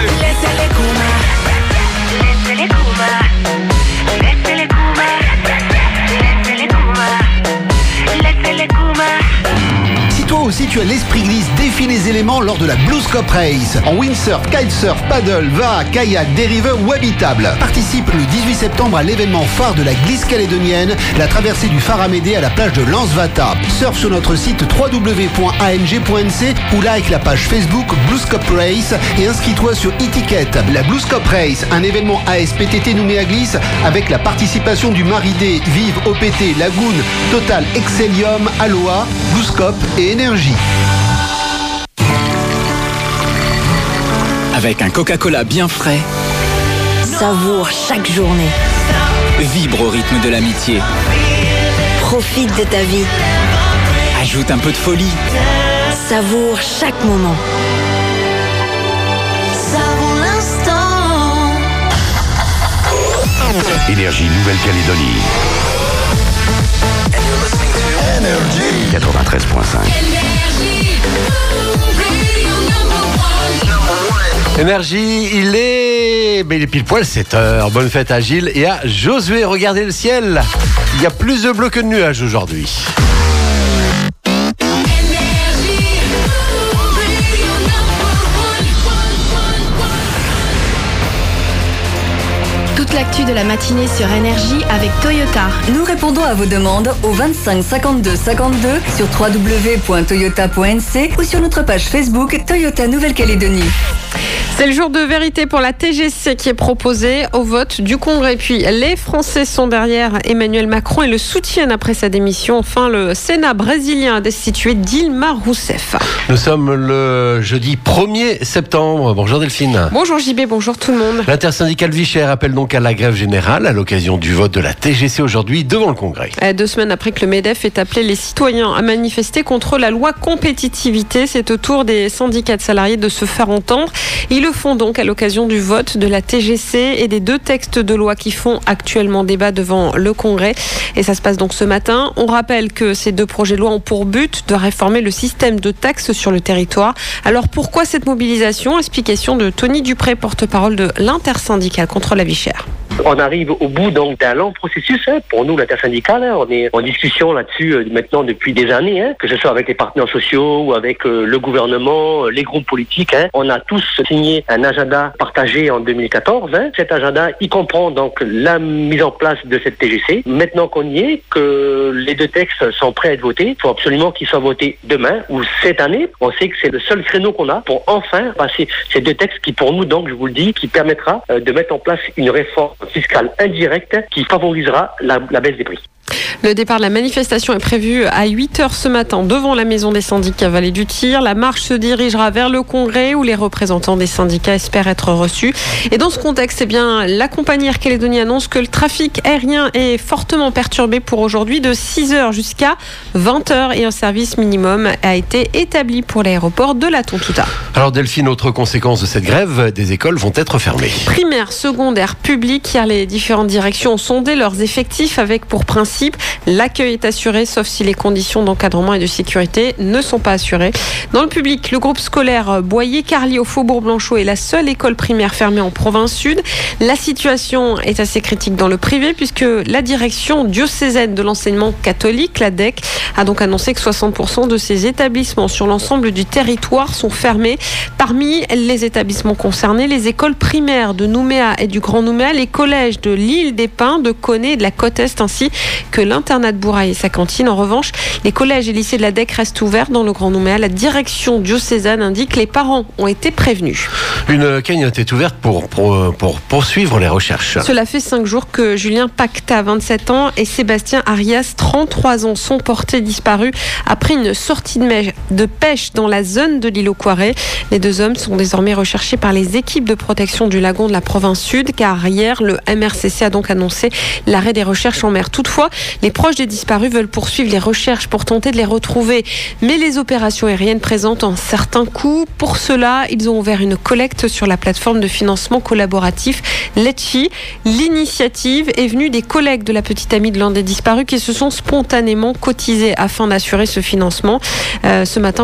aussi tu as l'esprit glisse, défie les éléments lors de la Blues Cup Race. En windsurf, kitesurf, paddle, va, kayak, dériveur ou habitable. Participe le dix-huit septembre à l'événement phare de la glisse calédonienne, la traversée du phare Amédée à la plage de Lansvata. Surfe sur notre site w w w point a n g point n c ou like la page Facebook Blues Cup Race et inscris-toi sur e-ticket. La Blues Cup Race, un événement A S P T T Nouméa Glisse avec la participation du Maridé, Vive, O P T, Lagoon, Total, Excellium, Aloha, Blues Cup et Énergie. Avec un Coca-Cola bien frais, Savoure chaque journée. vibre au rythme de l'amitié. Profite de ta vie. Ajoute un peu de folie. Savoure chaque moment. Savoure l'instant. Énergie Nouvelle-Calédonie. quatre-vingt-treize point cinq. Énergie, il est... Mais il est pile poil sept heures. Bonne fête à Gilles et à Josué. Regardez le ciel. Il y a plus de bleu que de nuages aujourd'hui. Toute l'actu de la matinée sur Énergie avec Toyota. Nous répondons à vos demandes au vingt-cinq cinquante-deux cinquante-deux sur w w w point toyota point n c ou sur notre page Facebook Toyota Nouvelle-Calédonie. C'est le jour de vérité pour la T G C qui est proposé au vote du Congrès. Puis les Français sont derrière Emmanuel Macron et le soutiennent après sa démission. Enfin, le Sénat brésilien a destitué Dilma Rousseff. Nous sommes le jeudi premier septembre. Bonjour Delphine. Bonjour J B, bonjour tout le monde. L'intersyndicale Vichy appelle donc à la grève générale à l'occasion du vote de la T G C aujourd'hui devant le Congrès. Deux semaines après que le MEDEF ait appelé les citoyens à manifester contre la loi compétitivité, c'est au tour des syndicats de salariés de se faire entendre. Ils le font donc à l'occasion du vote de la T G C et des deux textes de loi qui font actuellement débat devant le Congrès. Et ça se passe donc ce matin. On rappelle que ces deux projets de loi ont pour but de réformer le système de taxes sur le territoire. Alors pourquoi cette mobilisation ? Explication de Tony Dupré, porte-parole de l'intersyndicale contre la vie chère. On arrive au bout donc d'un long processus hein, pour nous l'intersyndicale. Hein, on est en discussion là-dessus euh, maintenant depuis des années, hein, que ce soit avec les partenaires sociaux ou avec euh, le gouvernement, euh, les groupes politiques. Hein. On a tous signé un agenda partagé en deux mille quatorze. Hein. Cet agenda, il comprend donc la mise en place de cette T G C. Maintenant qu'on y est, que les deux textes sont prêts à être votés, il faut absolument qu'ils soient votés demain ou cette année. On sait que c'est le seul créneau qu'on a pour enfin passer ces deux textes qui, pour nous, donc, je vous le dis, qui permettra euh, de mettre en place une réforme fiscale indirecte qui favorisera la, la baisse des prix. Le départ de la manifestation est prévu à huit heures ce matin devant la maison des syndicats Vallée du Tir. La marche se dirigera vers le Congrès où les représentants des syndicats espèrent être reçus. Et dans ce contexte, eh bien, la compagnie Air Calédonie annonce que le trafic aérien est fortement perturbé pour aujourd'hui de six heures jusqu'à vingt heures et un service minimum a été établi pour l'aéroport de la Tontouta. Alors Delphine, autre conséquence de cette grève, des écoles vont être fermées. Primaire, secondaire, public, car les différentes directions ont sondé leurs effectifs avec pour principe l'accueil est assuré, sauf si les conditions d'encadrement et de sécurité ne sont pas assurées. Dans le public, le groupe scolaire Boyer-Carly au Faubourg Blanchot est la seule école primaire fermée en province sud. La situation est assez critique dans le privé puisque la direction diocésaine de l'enseignement catholique, la D E C, a donc annoncé que soixante pour cent de ces établissements sur l'ensemble du territoire sont fermés. Parmi les établissements concernés, les écoles primaires de Nouméa et du Grand Nouméa, les collèges de l'île des Pins, de Coné et de la Côte-Est ainsi que l'internat de Bourail et sa cantine. En revanche, les collèges et lycées de la D E C restent ouverts dans le Grand Nouméa. La direction diocésaine indique que les parents ont été prévenus. Une cagnotte est ouverte pour, pour, pour poursuivre les recherches. Cela fait cinq jours que Julien Pacta, vingt-sept ans, et Sébastien Arias, trente-trois ans, sont portés disparus après une sortie de, mèche, de pêche dans la zone de l'île aux Coirets. Les deux hommes sont désormais recherchés par les équipes de protection du lagon de la province sud, car hier, le M R C C a donc annoncé l'arrêt des recherches en mer. Toutefois, les proches des disparus veulent poursuivre les recherches pour tenter de les retrouver. Mais les opérations aériennes présentent un certain coût. Pour cela, ils ont ouvert une collecte sur la plateforme de financement collaboratif Letchi. L'initiative est venue des collègues de la petite amie de l'un des disparus qui se sont spontanément cotisés afin d'assurer ce financement. Euh, ce matin, plus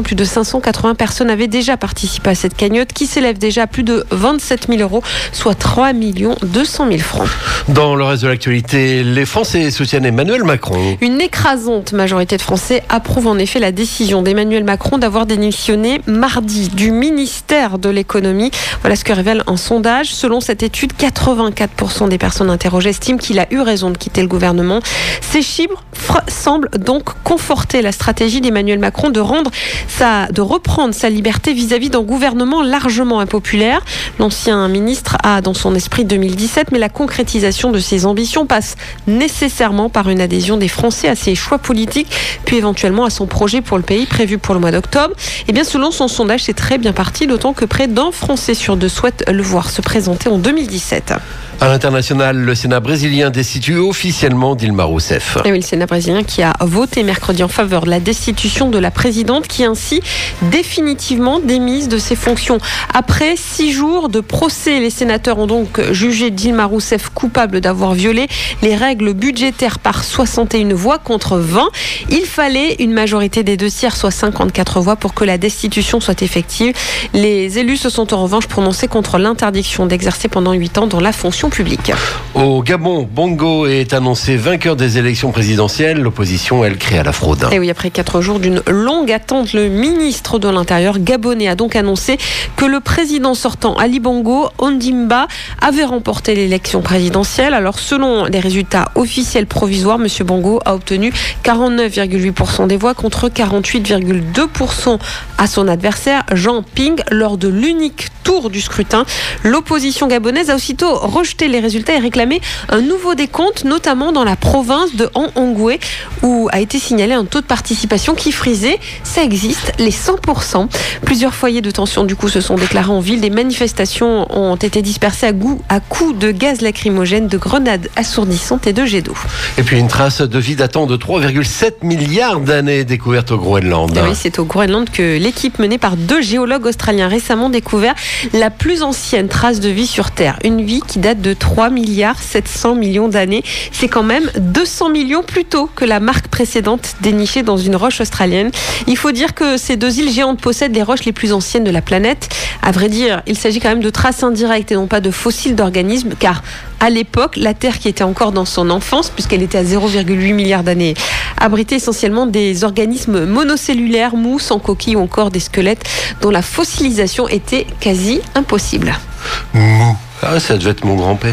plus de cinq cent quatre-vingts personnes avaient déjà participé à cette cagnotte qui s'élève déjà à plus de vingt-sept mille euros, soit trois millions deux cent mille francs. Dans le reste de l'actualité, les Français soutiennent Emmanuel Macron. Une écrasante majorité de Français approuve en effet la décision d'Emmanuel Macron d'avoir démissionné mardi du ministère de l'économie. Voilà ce que révèle un sondage. Selon cette étude, quatre-vingt-quatre pour cent des personnes interrogées estiment qu'il a eu raison de quitter le gouvernement. Ces chiffres semblent donc conforter la stratégie d'Emmanuel Macron de rendre sa, de reprendre sa liberté vis-à-vis d'un gouvernement largement impopulaire. L'ancien ministre a dans son esprit deux mille dix-sept, mais la concrétisation de ses ambitions passe nécessairement par une adhésion des Français à ses choix politiques, puis éventuellement à son projet pour le pays prévu pour le mois d'octobre. Et bien, selon son sondage, c'est très bien parti, d'autant que près d'un Français sur deux souhaite le voir se présenter en deux mille dix-sept. À l'international, le Sénat brésilien destitue officiellement Dilma Rousseff. Et oui, le Sénat brésilien qui a voté mercredi en faveur de la destitution de la présidente qui est ainsi définitivement démise de ses fonctions. Après six jours de procès, les sénateurs ont donc jugé Dilma Rousseff coupable d'avoir violé les règles budgétaires par soixante et une voix contre vingt. Il fallait une majorité des deux tiers, soit cinquante-quatre voix, pour que la destitution soit effective. Les élus se sont en revanche prononcés contre l'interdiction d'exercer pendant huit ans dans la fonction publique. Au Gabon, Bongo est annoncé vainqueur des élections présidentielles. L'opposition, elle, crée à la fraude. Et oui, après quatre jours d'une longue attente, le ministre de l'Intérieur gabonais a donc annoncé que le président sortant Ali Bongo Ondimba avait remporté l'élection présidentielle. Alors, selon les résultats officiels provisoires, M. Bongo a obtenu quarante-neuf virgule huit pour cent des voix contre quarante-huit virgule deux pour cent à son adversaire Jean Ping lors de l'unique tour du scrutin. L'opposition gabonaise a aussitôt rejeté les résultats et réclamé un nouveau décompte, notamment dans la province de Anhangoué, où a été signalé un taux de participation qui frisait, ça existe, les cent pour cent. Plusieurs foyers de tension du coup se sont déclarés en ville. Des manifestations ont été dispersées à, goût, à coups de gaz lacrymogène, de grenades assourdissantes et de jets d'eau. Et puis une trace de vie datant de trois virgule sept milliards d'années découverte au Groenland. Oui, c'est au Groenland que l'équipe menée par deux géologues australiens récemment découvert la plus ancienne trace de vie sur Terre. Une vie qui date de trois milliards sept cents millions d'années. C'est quand même deux cents millions plus tôt que la marque précédente dénichée dans une roche australienne. Il faut dire que ces deux îles géantes possèdent les roches les plus anciennes de la planète. À vrai dire, il s'agit quand même de traces indirectes et non pas de fossiles d'organismes, car à l'époque, la Terre qui était encore dans son enfance, puisqu'elle était à zéro virgule huit milliards d'années, abritait essentiellement des organismes monocellulaires, mous, sans coquilles ou encore des squelettes dont la fossilisation était quasi impossible. Mou. Ah, ça devait être mon grand-père.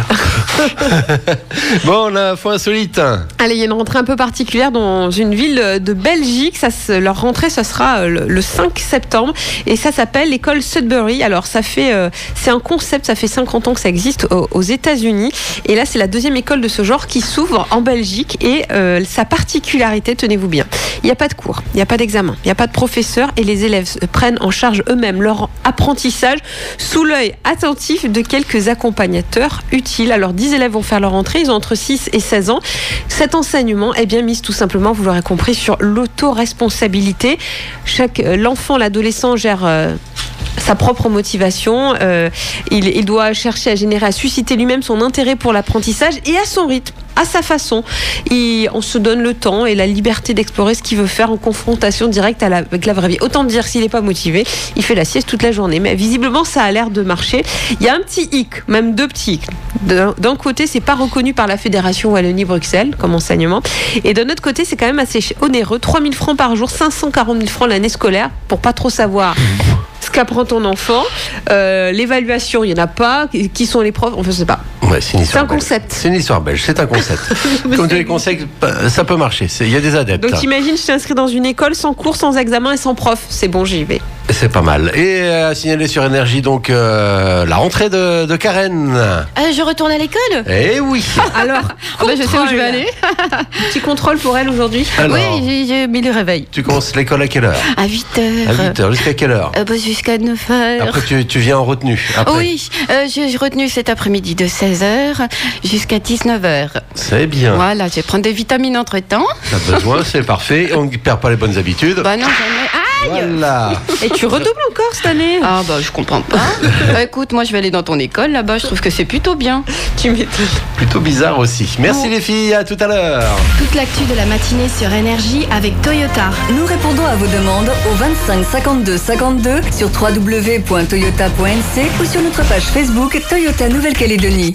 Bon, l'info insolite. Allez, il y a une rentrée un peu particulière dans une ville de Belgique. Ça, leur rentrée, ce sera le cinq septembre. Et ça s'appelle l'école Sudbury. Alors, ça fait, euh, c'est un concept, ça fait cinquante ans que ça existe aux, aux États-Unis. Et là, c'est la deuxième école de ce genre qui s'ouvre en Belgique. Et euh, sa particularité, tenez-vous bien, il n'y a pas de cours, il n'y a pas d'examen, il n'y a pas de professeur. Et les élèves prennent en charge eux-mêmes leur apprentissage sous l'œil attentif de quelques accompagnateurs accompagnateurs utiles. Alors dix élèves vont faire leur entrée, ils ont entre six et seize ans. Cet enseignement est bien mis tout simplement, vous l'aurez compris, sur l'autoresponsabilité. Chaque, l'enfant, l'adolescent gère euh, sa propre motivation. Euh, il, il doit chercher à générer, à susciter lui-même son intérêt pour l'apprentissage et à son rythme, à sa façon. Et on se donne le temps et la liberté d'explorer ce qu'il veut faire en confrontation directe à la, avec la vraie vie. Autant dire, s'il n'est pas motivé, il fait la sieste toute la journée. Mais visiblement, ça a l'air de marcher. Il y a un petit hic, même deux petits hic. D'un, d'un côté, c'est pas reconnu par la Fédération Wallonie-Bruxelles comme enseignement. Et d'un autre côté, c'est quand même assez onéreux. trois mille francs par jour, cinq cent quarante mille francs l'année scolaire, pour pas trop savoir ce qu'apprend ton enfant. Euh, l'évaluation, il n'y en a pas. Qui sont les profs? Enfin, je ne sais pas. Ouais, c'est, une c'est un belge. concept. C'est une histoire belge, c'est un concept. Comme tous les concepts, ça peut marcher. Il y a des adeptes. Donc imagine, je suis inscrit dans une école sans cours, sans examen et sans prof. C'est bon, j'y vais. C'est pas mal. Et à signaler sur Énergie, donc, euh, la rentrée de, de Karen. Euh, je retourne à l'école? Eh oui. Alors, ah bah, je sais où je vais aller. Petit contrôle pour elle aujourd'hui? Alors, oui, j'ai, j'ai mis le réveil. Tu commences l'école à quelle heure? À huit heures. À huit heures, jusqu'à quelle heure? euh, bah, Jusqu'à neuf heures. Après, tu, tu viens en retenue après. Oui, euh, j'ai, j'ai retenu cet après-midi de seize heures jusqu'à dix-neuf heures. C'est bien. Voilà, je vais prendre des vitamines entre-temps. T'as besoin, c'est parfait. On ne perd pas les bonnes habitudes. Bah non, jamais. Ah, Voilà. Et tu redoubles encore cette année? Ah bah je comprends pas. Bah, écoute, moi je vais aller dans ton école là-bas, je trouve que c'est plutôt bien. Tu m'étonnes. Plutôt bizarre aussi. Merci les filles, à tout à l'heure. Toute l'actu de la matinée sur Énergie avec Toyota. Nous répondons à vos demandes au vingt-cinq cinquante-deux cinquante-deux sur w w w point toyota point n c ou sur notre page Facebook Toyota Nouvelle-Calédonie.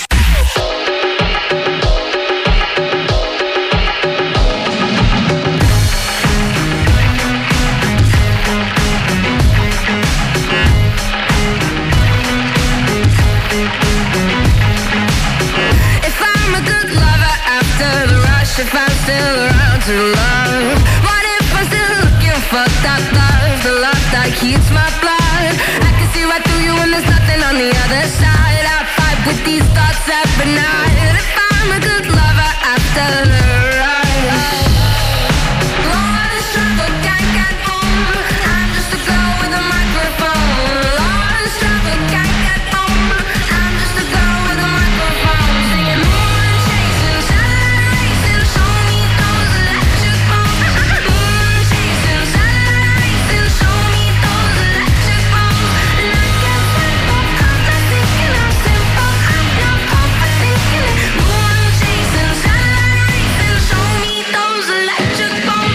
If I'm still around to love, what if I'm still looking for that love, the love that heats my blood? I can see right through you and there's nothing on the other side. I fight with these thoughts every night. If I'm a good lover after the rush, Lord, the struggle can't get home. I'm just a girl with a microphone. Lord, the struggle can't get home. I'm just a girl with a microphone. Singing moon chasing, satellite racing, show me those electric bones. Moon chasing, satellite racing, show me those electric bones. And I can't slip up, I'm not thinking I'm simple. I'm not overthinking it. Moon chasing, satellite racing, show me those electric bones.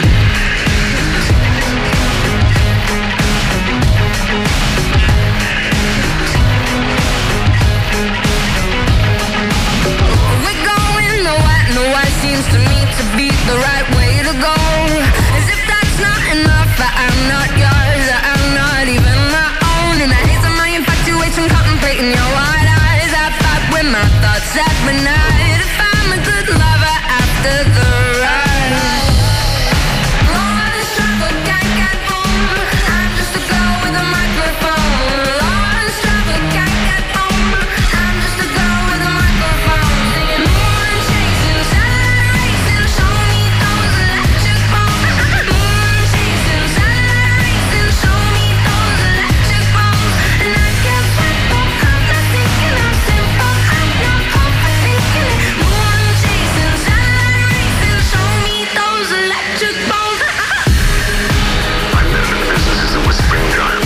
We're going nowhere, nowhere seems to me to be the right way to go. As if that's not enough, I'm not yours, I'm not even my own. And I haze of my infatuation, contemplating your wide eyes. I fight with my thoughts every night. If I'm a good lover after the rush, Lord, the struggle can't get home. I'm just a girl with a microphone. Lord, the struggle can't get home. I'm just a girl with a microphone. Singing moon chasing, satellite racing, show me those electric bones. Moon chasing, satellite racing, show me those electric bones. And I can't slip up, I'm not thinking I'm simple. I'm not overthinking it. Moon chasing, satellite racing, show me those electric bones. I'm never in business as a whispering giant,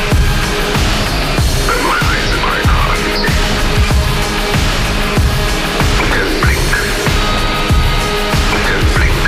but my eyes and my heart don't blink, don't blink.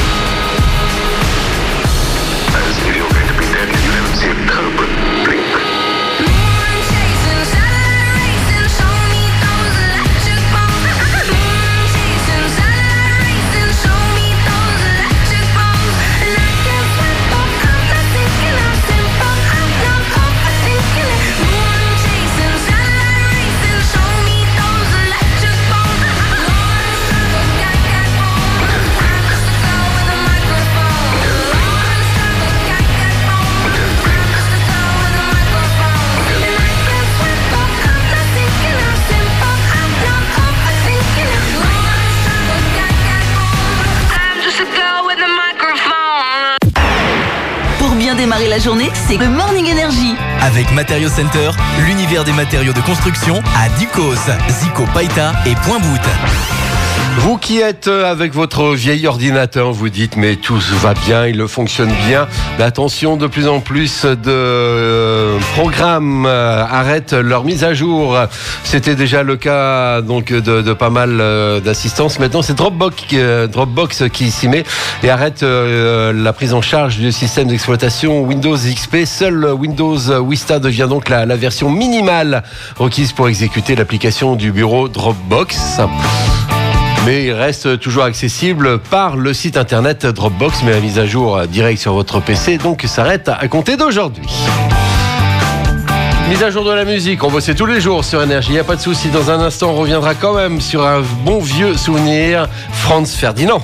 As if you're going to be dead and you haven't seen a cobra blink. Moon chasing, satellite racing, show me those electric bones. Moon chasing, satellite racing, show me those electric bones. And I can't slip up, I'm not thinking I'm simple. I'm not overthinking it. Moon chasing, satellite racing, show me those electric bones. Lord, the struggle can't get home. I'm just a girl with a microphone. Lord, the struggle can't get home. I'm just a girl with a microphone. And I can't slip up, I'm not thinking I'm simple. I'm not overthinking it. Lord, the struggle can't get home. I'm just a girl with a microphone. Pour bien démarrer la journée, c'est le Morning Energy. Avec Material Center, l'univers des matériaux de construction à Ducos, Zico Paita et Point Bout. Vous qui êtes avec votre vieil ordinateur, vous dites mais tout va bien, il fonctionne bien. Mais attention, de plus en plus de euh, programmes euh, arrêtent leur mise à jour. C'était déjà le cas donc de, de pas mal euh, d'assistances. Maintenant, c'est Dropbox, euh, Dropbox qui s'y met et arrête euh, la prise en charge du système d'exploitation Windows X P. Seul Windows Vista devient donc la, la version minimale requise pour exécuter l'application du bureau Dropbox. Mais il reste toujours accessible par le site internet Dropbox, mais la mise à jour directe sur votre P C, donc s'arrête à compter d'aujourd'hui. Mise à jour de la musique, on bossait tous les jours sur Énergie, il n'y a pas de souci. Dans un instant, on reviendra quand même sur un bon vieux souvenir, Franz Ferdinand.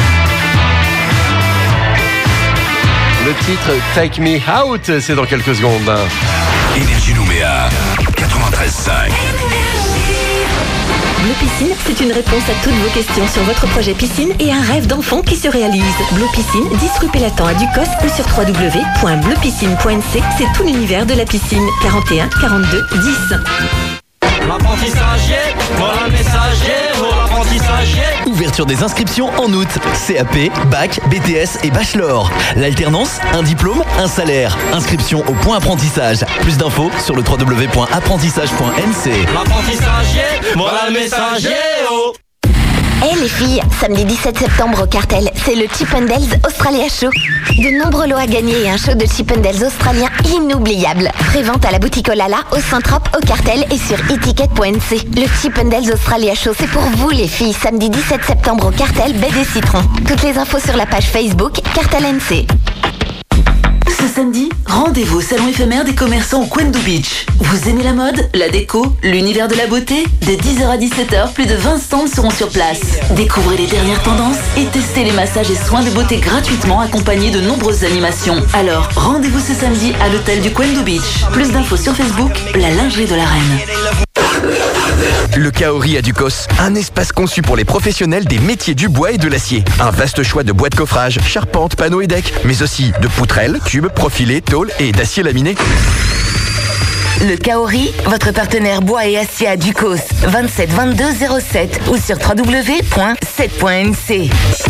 Le titre Take Me Out, c'est dans quelques secondes. Énergie Nouméa, quatre-vingt-treize cinq. Bleu Piscine, c'est une réponse à toutes vos questions sur votre projet piscine et un rêve d'enfant qui se réalise. Bleu Piscine, dix rue Pélatan à Ducos ou sur w w w point bleu piscine point n c. C'est tout l'univers de la piscine. quarante et un quarante-deux dix. L'apprentissage, voilà le messager, pour l'apprentissage. L'apprentissage y est. Ouverture des inscriptions en août. C A P, bac, B T S et bachelor. L'alternance, un diplôme, un salaire. Inscription au point apprentissage. Plus d'infos sur le w w w point apprentissage point n c. L'apprentissage y est, voilà le message y est, oh. Hey les filles, samedi dix-sept septembre au Cartel, c'est le Chip and Dale's Australia Show. De nombreux lots à gagner et un show de Chip and Dale's australien inoubliable. Prévente à la boutique Olala, au Saint-Trope, au Cartel et sur e ticket point n c. Le Chip and Dale's Australia Show, c'est pour vous les filles, samedi dix-sept septembre au Cartel, Baie des Citrons. Toutes les infos sur la page Facebook Cartel N C. Ce samedi, rendez-vous au salon éphémère des commerçants au Quendo Beach. Vous aimez la mode, la déco, l'univers de la beauté? De dix heures à dix-sept heures, plus de vingt stands seront sur place. Découvrez les dernières tendances et testez les massages et soins de beauté gratuitement accompagnés de nombreuses animations. Alors, rendez-vous ce samedi à l'hôtel du Quendo Beach. Plus d'infos sur Facebook, la lingerie de la reine. Le Kaori à Ducos, un espace conçu pour les professionnels des métiers du bois et de l'acier. Un vaste choix de bois de coffrage, charpentes, panneaux et decks, mais aussi de poutrelles, cubes, profilés, tôles et d'acier laminé. Le Kaori, votre partenaire bois et acier à Ducos, vingt-sept vingt-deux zéro sept ou sur w w w point sept point n c.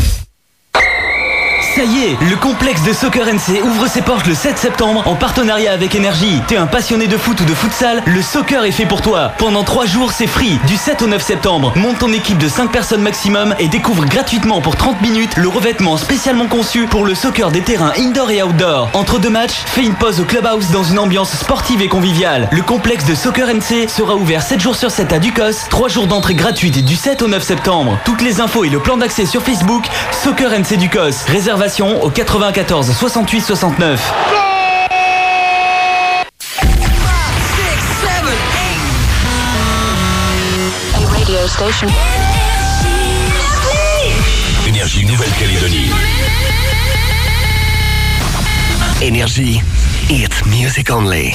Ça y est, le complexe de Soccer N C ouvre ses portes le sept septembre en partenariat avec Énergie. T'es un passionné de foot ou de futsal, le soccer est fait pour toi. Pendant trois jours, c'est free. Du sept au neuf septembre, monte ton équipe de cinq personnes maximum et découvre gratuitement pour trente minutes le revêtement spécialement conçu pour le soccer des terrains indoor et outdoor. Entre deux matchs, fais une pause au clubhouse dans une ambiance sportive et conviviale. Le complexe de Soccer N C sera ouvert sept jours sur sept à Ducos. trois jours d'entrée gratuite du sept au neuf septembre. Toutes les infos et le plan d'accès sur Facebook, Soccer N C Ducos. Réservation au quatre-vingt-quatorze soixante-huit soixante-neuf. Énergie Nouvelle-Calédonie. Énergie, it's music only.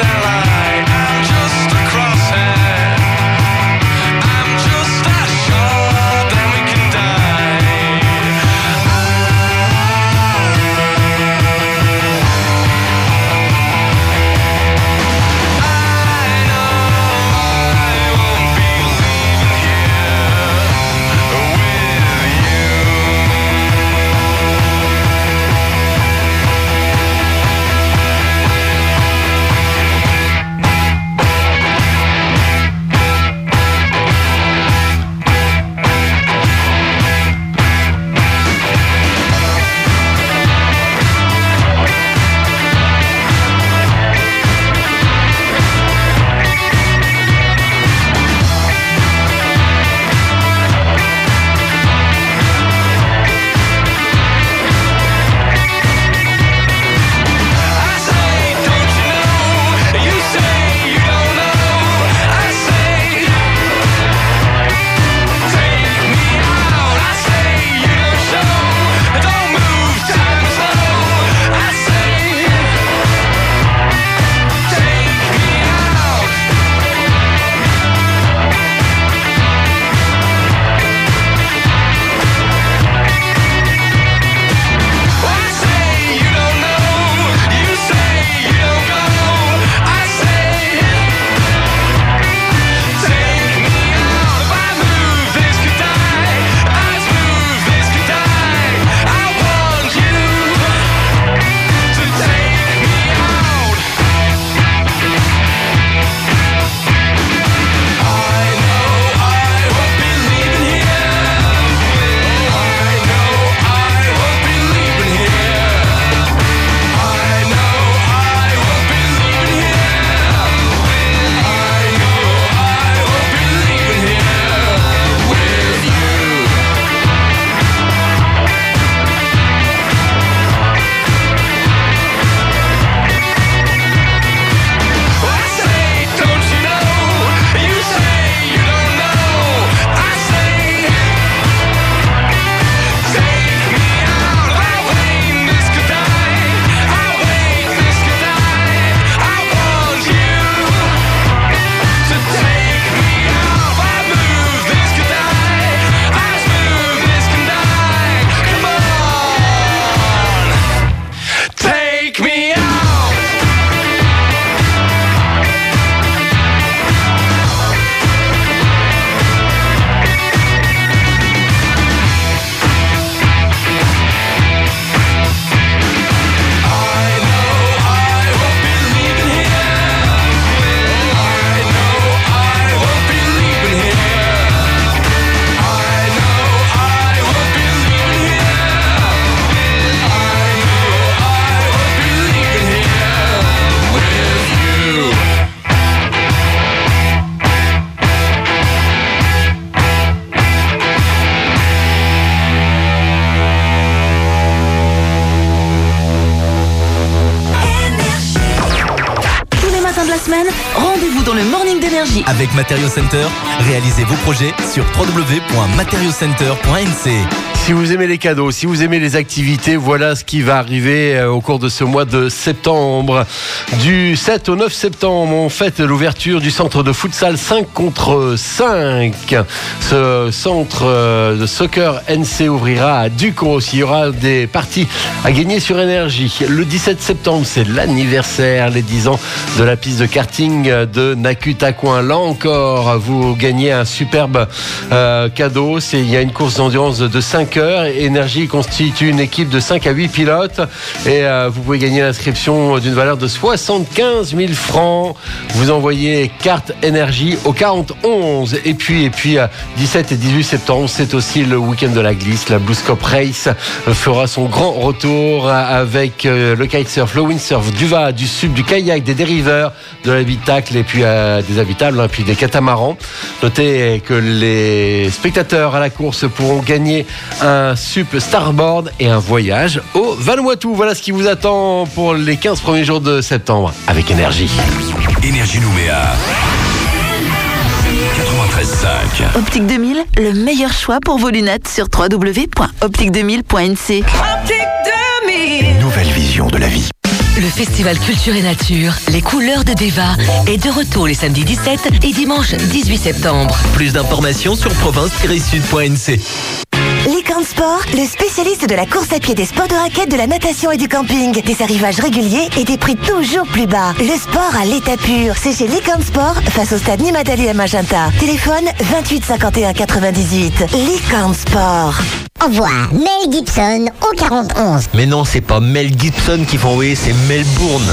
Shot semaine, rendez-vous dans le Morning d'Énergie. Avec Material Center, réalisez vos projets sur w w w point material center point n c. Si vous aimez les cadeaux, si vous aimez les activités, voilà ce qui va arriver au cours de ce mois de septembre. Du sept au neuf septembre, on fête l'ouverture du centre de futsal cinq contre cinq. Ce centre de soccer N C ouvrira à Ducos. Il y aura des parties à gagner sur Énergie. Le dix-sept septembre, c'est l'anniversaire, les dix ans de la piste de karting de Nakutacoin. Là encore, vous gagnez un superbe euh, cadeau. C'est, il y a une course d'endurance de cinq heures. Énergie constitue une équipe de cinq à huit pilotes et euh, vous pouvez gagner l'inscription d'une valeur de soixante-quinze mille francs. Vous envoyez carte Énergie au quarante onze. Et puis, et puis euh, dix-sept et dix-huit septembre, c'est aussi le week-end de la glisse. La Blues Cup Race fera son grand retour avec euh, le kitesurf, le windsurf, du V A, du sub, du kayak, des dériveurs, de l'habitacle et puis euh, des habitables, et puis des catamarans. Notez que les spectateurs à la course pourront gagner un sup starboard et un voyage au Vanuatu. Voilà ce qui vous attend pour les quinze premiers jours de septembre avec Énergie. Énergie Nouméa. quatre-vingt-treize cinq. Optique deux mille, le meilleur choix pour vos lunettes sur w w w point optique deux mille point n c. Nouvelle vision de la vie. Le Festival Culture et Nature, les couleurs de Deva, est de retour les samedis dix-sept et dimanche dix-huit septembre. Plus d'informations sur province tiret sud point n c. Licorne Sport, le spécialiste de la course à pied, des sports de raquettes, de la natation et du camping. Des arrivages réguliers et des prix toujours plus bas. Le sport à l'état pur, c'est chez Licorne Sport, face au stade Nimadali à Magenta. Téléphone vingt-huit cinquante et un quatre-vingt-dix-huit. Licorne Sport. Envoie Mel Gibson au quarante onze. Mais non, c'est pas Mel Gibson qu'il faut envoyer, c'est Melbourne.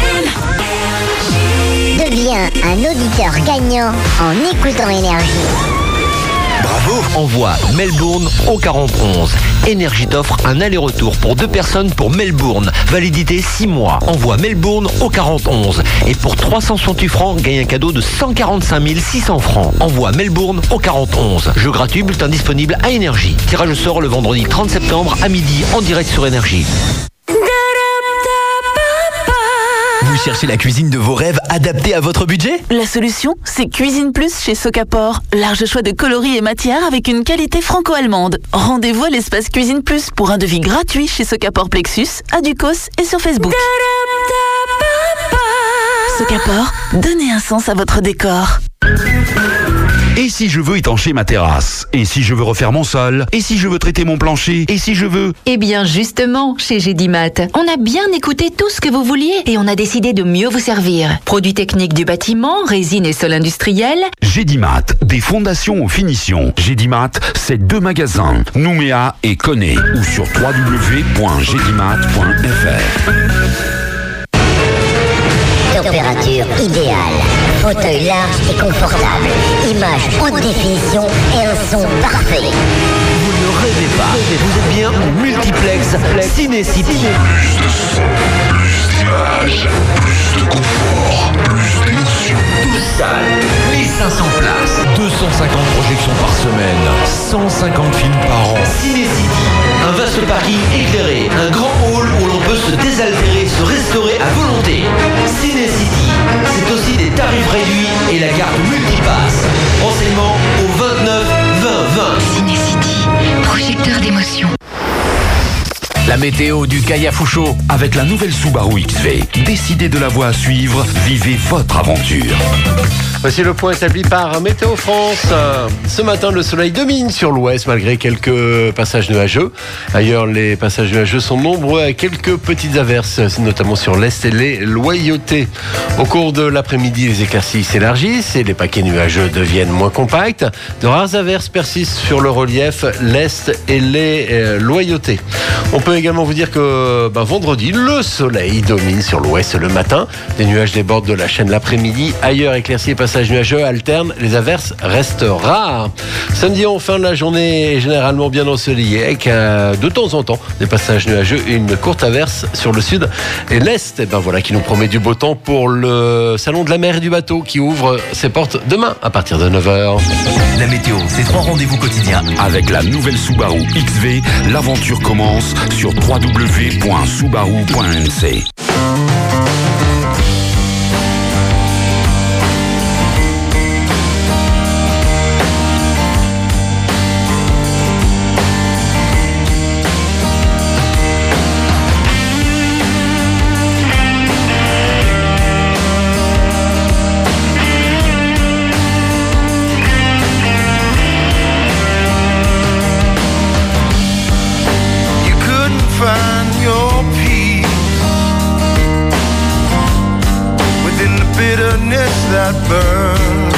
Deviens un auditeur gagnant en écoutant Énergie. Bravo. Envoie Melbourne au quarante onze. Énergie t'offre un aller-retour pour deux personnes pour Melbourne. Validité six mois. Envoie Melbourne au quarante onze. Et pour trois cent soixante-huit francs, gagne un cadeau de cent quarante-cinq mille six cents francs. Envoie Melbourne au quarante onze. Jeu gratuit, bulletin disponible à Énergie. Tirage au sort le vendredi trente septembre à midi en direct sur Énergie. Vous cherchez la cuisine de vos rêves adaptée à votre budget ? La solution, c'est Cuisine Plus chez Socapor. Large choix de coloris et matières avec une qualité franco-allemande. Rendez-vous à l'espace Cuisine Plus pour un devis gratuit chez Socapor Plexus, à Ducos et sur Facebook. Socapor, donnez un sens à votre décor. Et si je veux étancher ma terrasse? Et si je veux refaire mon sol? Et si je veux traiter mon plancher? Et si je veux... Eh bien justement, chez Gédimat, on a bien écouté tout ce que vous vouliez et on a décidé de mieux vous servir. Produits techniques du bâtiment, résine et sol industriel. Gédimat, des fondations aux finitions. Gédimat, c'est deux magasins, Nouméa et Koné, ou sur w w w point gédimat point f r. Température idéale, fauteuil large et confortable, image haute définition et un son parfait. Vous ne rêvez pas, vous êtes bien au multiplex Ciné-City. Plus de son, plus d'images, plus de confort, plus d'émotion. douze salles, mille cinq cents places, deux cent cinquante projections par semaine, cent cinquante films par an. Ciné-City, un vaste parking éclairé, un grand hall où l'on peut se désaltérer, se restaurer à volonté. Ciné-City, c'est aussi des tarifs réduits et la carte Multipass. Renseignements au vingt-neuf vingt vingt. Ciné-City, projecteur d'émotion. La météo du Kaya Foucho avec la nouvelle Subaru X V. Décidez de la voie à suivre, vivez votre aventure. Voici le point établi par Météo France. Ce matin, le soleil domine sur l'ouest malgré quelques passages nuageux. Ailleurs, les passages nuageux sont nombreux avec quelques petites averses, notamment sur l'est et les Loyautés. Au cours de l'après-midi, les éclaircies s'élargissent et les paquets nuageux deviennent moins compacts. De rares averses persistent sur le relief, l'est et les euh, Loyautés. On peut également vous dire que ben, vendredi, le soleil domine sur l'ouest le matin. Des nuages débordent de la chaîne l'après-midi. Ailleurs, éclaircies et passages nuageux alternent. Les averses restent rares. Samedi, en fin de la journée, est généralement bien ensoleillé avec euh, de temps en temps des passages nuageux et une courte averse sur le sud et l'est. Et ben voilà qui nous promet du beau temps pour le salon de la mer et du bateau qui ouvre ses portes demain à partir de neuf heures. La météo, c'est trois rendez-vous quotidiens. Avec la nouvelle Subaru X V, l'aventure commence sur w w w point subaru point n c. that burns,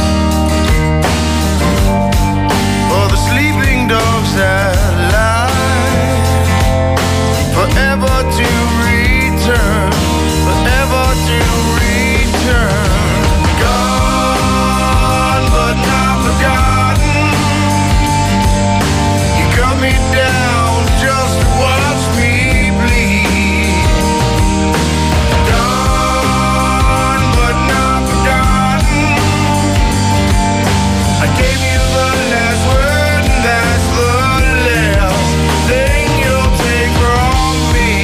for the sleeping dogs that lie, forever to return, forever to return. Gone but not forgotten. You cut me down just to watch me bleed. Gone but not forgotten. I gave you the last word, and that's the last thing you'll take from me.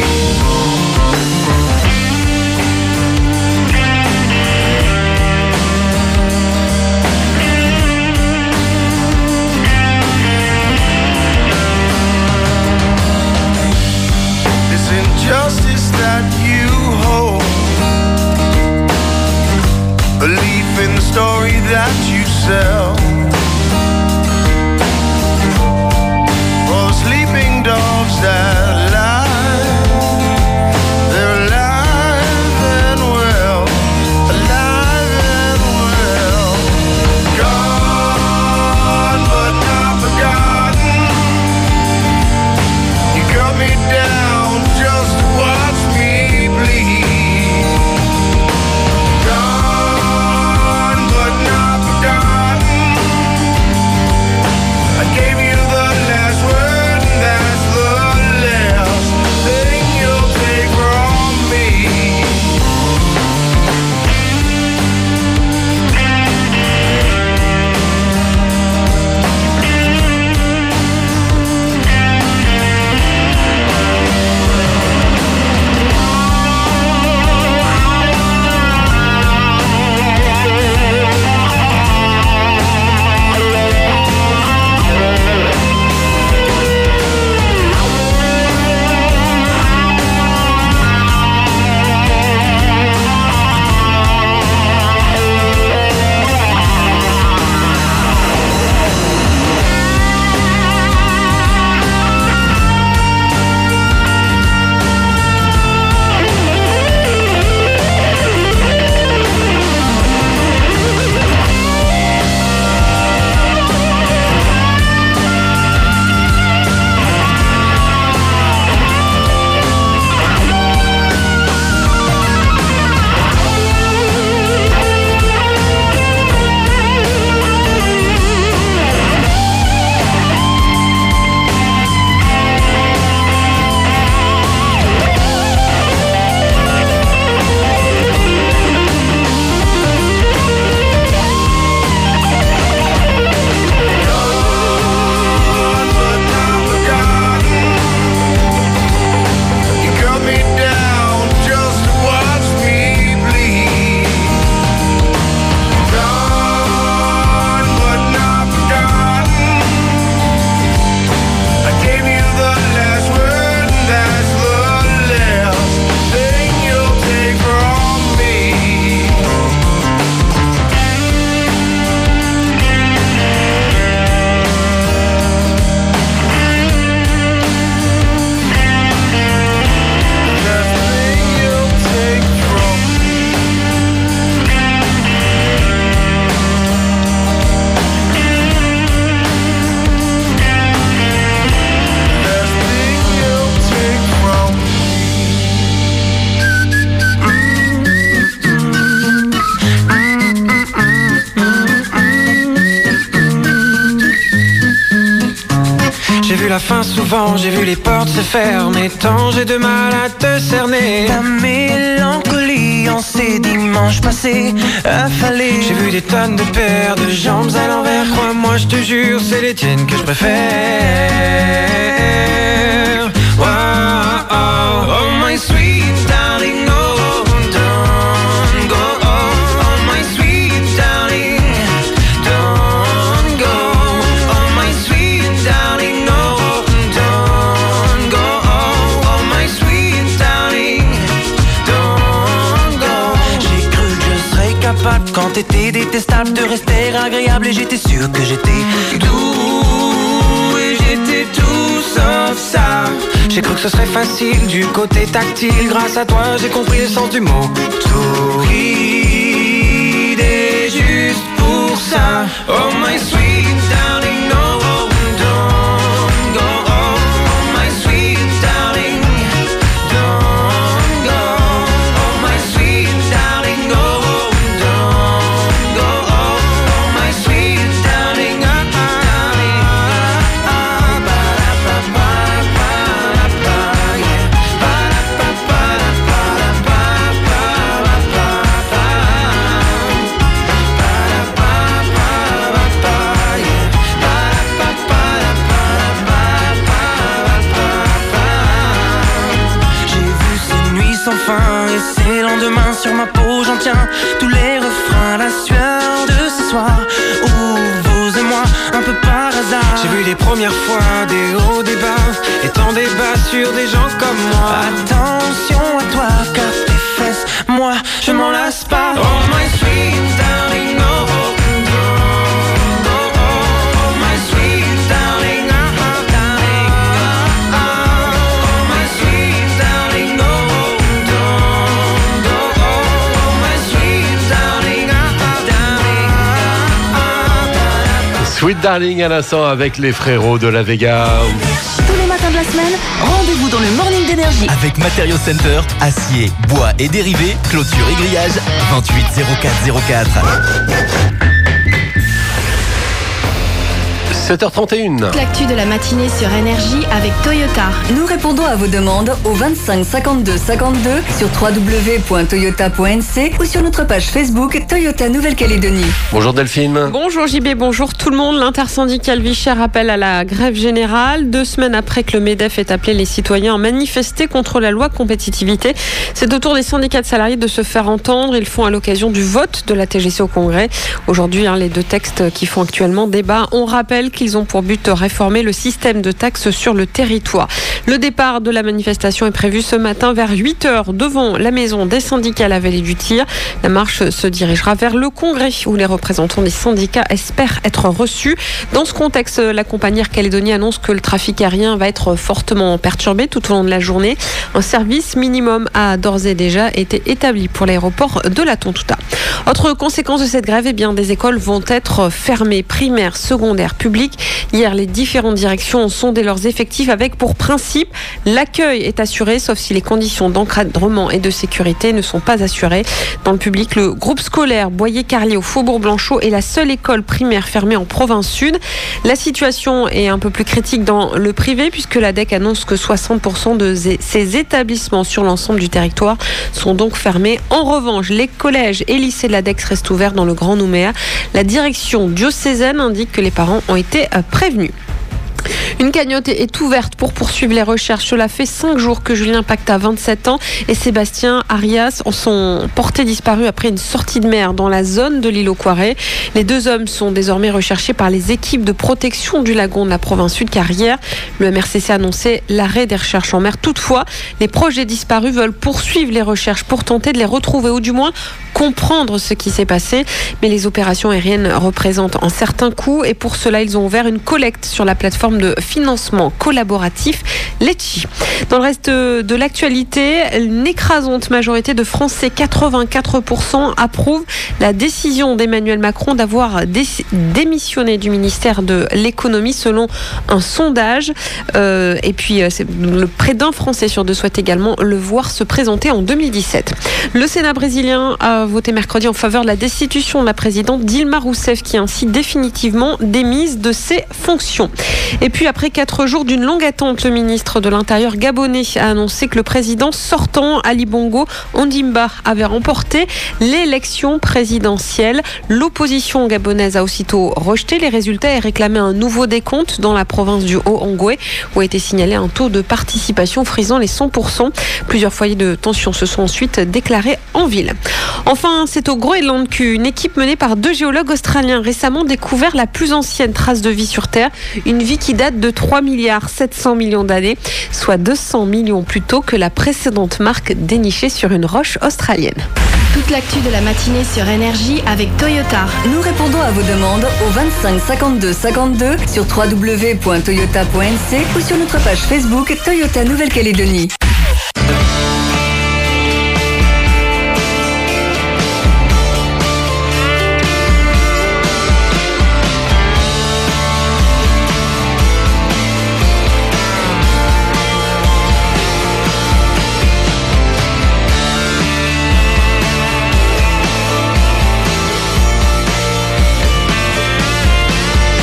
This injustice that you hold, belief in the story that you sell, for the sleeping dogs that lie, they're alive and well, alive and well. Gone but not forgotten. You cut me down just to watch me bleed. Gone but not forgotten. I gave you the last word, and that's the last thing you'll take from me. You cut me down just to watch me bleed. Gone but not forgotten. I gave you the last word, and that's the last thing you'll take from me. Last thing you'll take from me. Last thing you'll take from J'ai vu la fin souvent, j'ai vu les portes se fermer. Tant j'ai de mal à te cerner. ta mélancolie en ces dimanches passés affalés. J'ai vu des tonnes de paires de jambes à l'envers. Crois-moi, je te jure, c'est les tiennes que je préfère. Wow, oh, oh my sweet darling, oh, don't go. Oh my sweet darling, don't go. Oh my sweet darling, no, don't go. Oh my sweet darling, don't go. J'ai cru que je serais capable, quand t'étais détestable, de rester agréable. Et j'étais sûr que j'étais doux, et j'étais tout sauf ça. J'ai cru que ce serait facile du côté tactile. Grâce à toi, j'ai compris le sens du mot. Tourisme. première fois, des hauts, des bas, et tant débat sur des gens comme moi. Attention à toi, car tes fesses, moi, je m'en lasse pas. Oh my sweet darling, no. Sweet Darling à l'instant avec les frérots de la Vega. Tous les matins de la semaine, rendez-vous dans le Morning d'Énergie. Avec Material Center, acier, bois et dérivés, clôture et grillage, vingt-huit zéro quatre zéro quatre. sept heures trente et une. L'actu de la matinée sur Énergie avec Toyota. Nous répondons à vos demandes au vingt-cinq cinquante-deux cinquante-deux sur w w w point toyota point n c ou sur notre page Facebook Toyota Nouvelle-Calédonie. Bonjour Delphine. Bonjour J B, bonjour tout le monde. L'intersyndicale Vichy appelle à la grève générale. Deux semaines après que le MEDEF ait appelé les citoyens à manifester contre la loi compétitivité, c'est au tour des syndicats de salariés de se faire entendre. Ils le font à l'occasion du vote de la T G C au Congrès. Aujourd'hui, hein, les deux textes qui font actuellement débat, on rappelle qu'ils ont pour but de réformer le système de taxes sur le territoire. Le départ de la manifestation est prévu ce matin vers huit heures devant la maison des syndicats à la Vallée du Tir. La marche se dirigera vers le Congrès où les représentants des syndicats espèrent être reçus. Dans ce contexte, la compagnie Air Calédonie annonce que le trafic aérien va être fortement perturbé tout au long de la journée. Un service minimum a d'ores et déjà été établi pour l'aéroport de la Tontouta. Autre conséquence de cette grève, eh bien, des écoles vont être fermées, primaires, secondaires, publiques. Hier, les différentes directions ont sondé leurs effectifs avec pour principe l'accueil est assuré, sauf si les conditions d'encadrement et de sécurité ne sont pas assurées. Dans le public, le groupe scolaire Boyer-Carlier au Faubourg-Blanchot est la seule école primaire fermée en province sud. La situation est un peu plus critique dans le privé puisque la D E C annonce que soixante pour cent de ces établissements sur l'ensemble du territoire sont donc fermés. En revanche, les collèges et lycées de la D E C restent ouverts dans le Grand Nouméa. La direction diocésaine indique que les parents ont été prévenus. Une cagnotte est ouverte pour poursuivre les recherches. Cela fait cinq jours que Julien Pacta, vingt-sept ans, et Sébastien Arias sont portés disparus après une sortie de mer dans la zone de l'île aux Coirets. Les deux hommes sont désormais recherchés par les équipes de protection du lagon de la province sud, car hier, le M R C C a annoncé l'arrêt des recherches en mer. Toutefois, les proches des disparus veulent poursuivre les recherches pour tenter de les retrouver, ou du moins comprendre ce qui s'est passé. Mais les opérations aériennes représentent un certain coût, et pour cela, ils ont ouvert une collecte sur la plateforme de financement collaboratif Letchi. Dans le reste de l'actualité, une écrasante majorité de Français, quatre-vingt-quatre pour cent, approuvent la décision d'Emmanuel Macron d'avoir dé- démissionné du ministère de l'économie selon un sondage. Euh, et puis, c'est le près d'un Français sur deux souhaite également le voir se présenter en deux mille dix-sept. Le Sénat brésilien a voté mercredi en faveur de la destitution de la présidente Dilma Rousseff, qui est ainsi définitivement démise de ses fonctions. Et puis après quatre jours d'une longue attente, le ministre de l'Intérieur gabonais a annoncé que le président sortant, Ali Bongo Ondimba, avait remporté l'élection présidentielle. L'opposition gabonaise a aussitôt rejeté les résultats et réclamé un nouveau décompte dans la province du Haut-Ongoué, où a été signalé un taux de participation frisant les cent pour cent. Plusieurs foyers de tension se sont ensuite déclarés en ville. Enfin, c'est au Groenland qu'une équipe menée par deux géologues australiens récemment découvert la plus ancienne trace de vie sur Terre, une vie qui date de trois milliards sept cents millions d'années, soit deux cents millions plus tôt que la précédente marque dénichée sur une roche australienne. Toute l'actu de la matinée sur Énergie avec Toyota. Nous répondons à vos demandes au vingt-cinq cinquante-deux cinquante-deux sur w w w point toyota point n c ou sur notre page Facebook Toyota Nouvelle-Calédonie.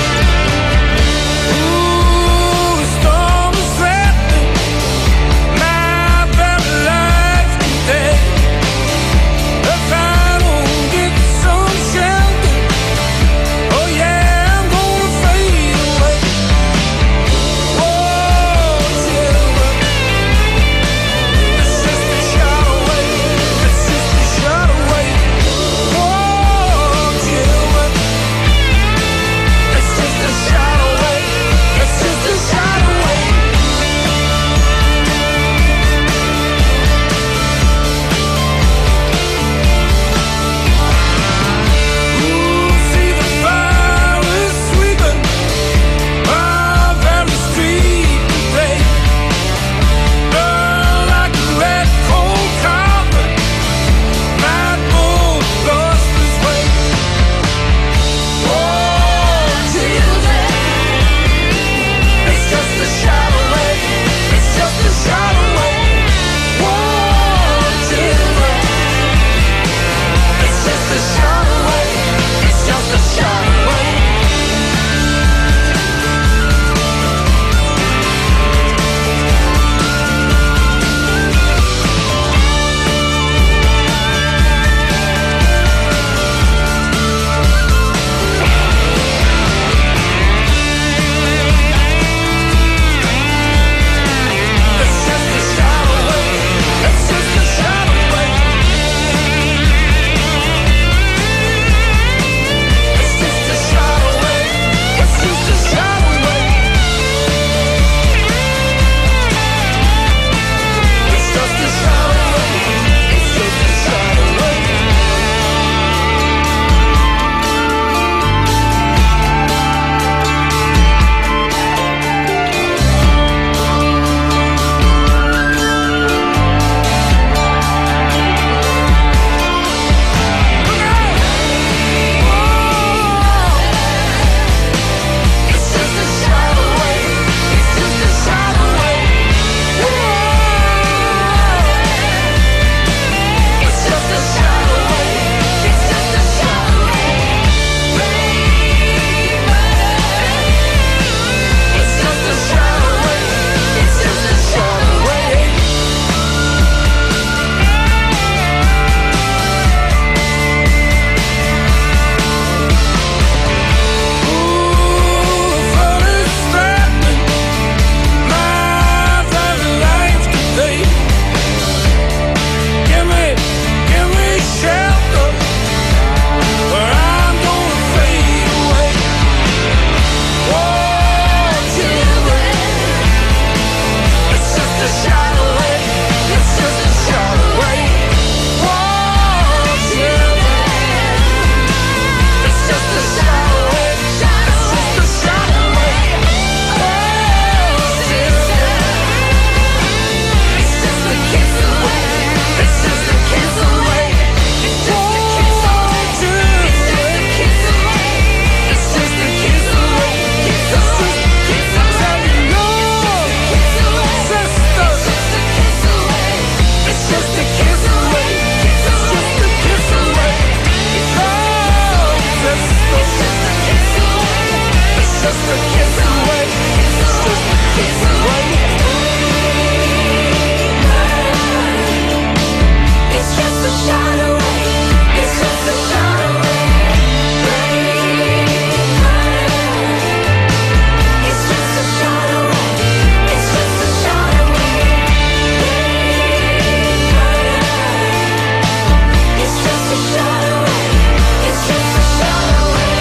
Ooh, storm is threatening. just a kiss away. It's just a kiss away. It's just a shot away. It's just a shot away. It's just a shot away. It's just a shot away. It's just a shot away. It's just a shot away.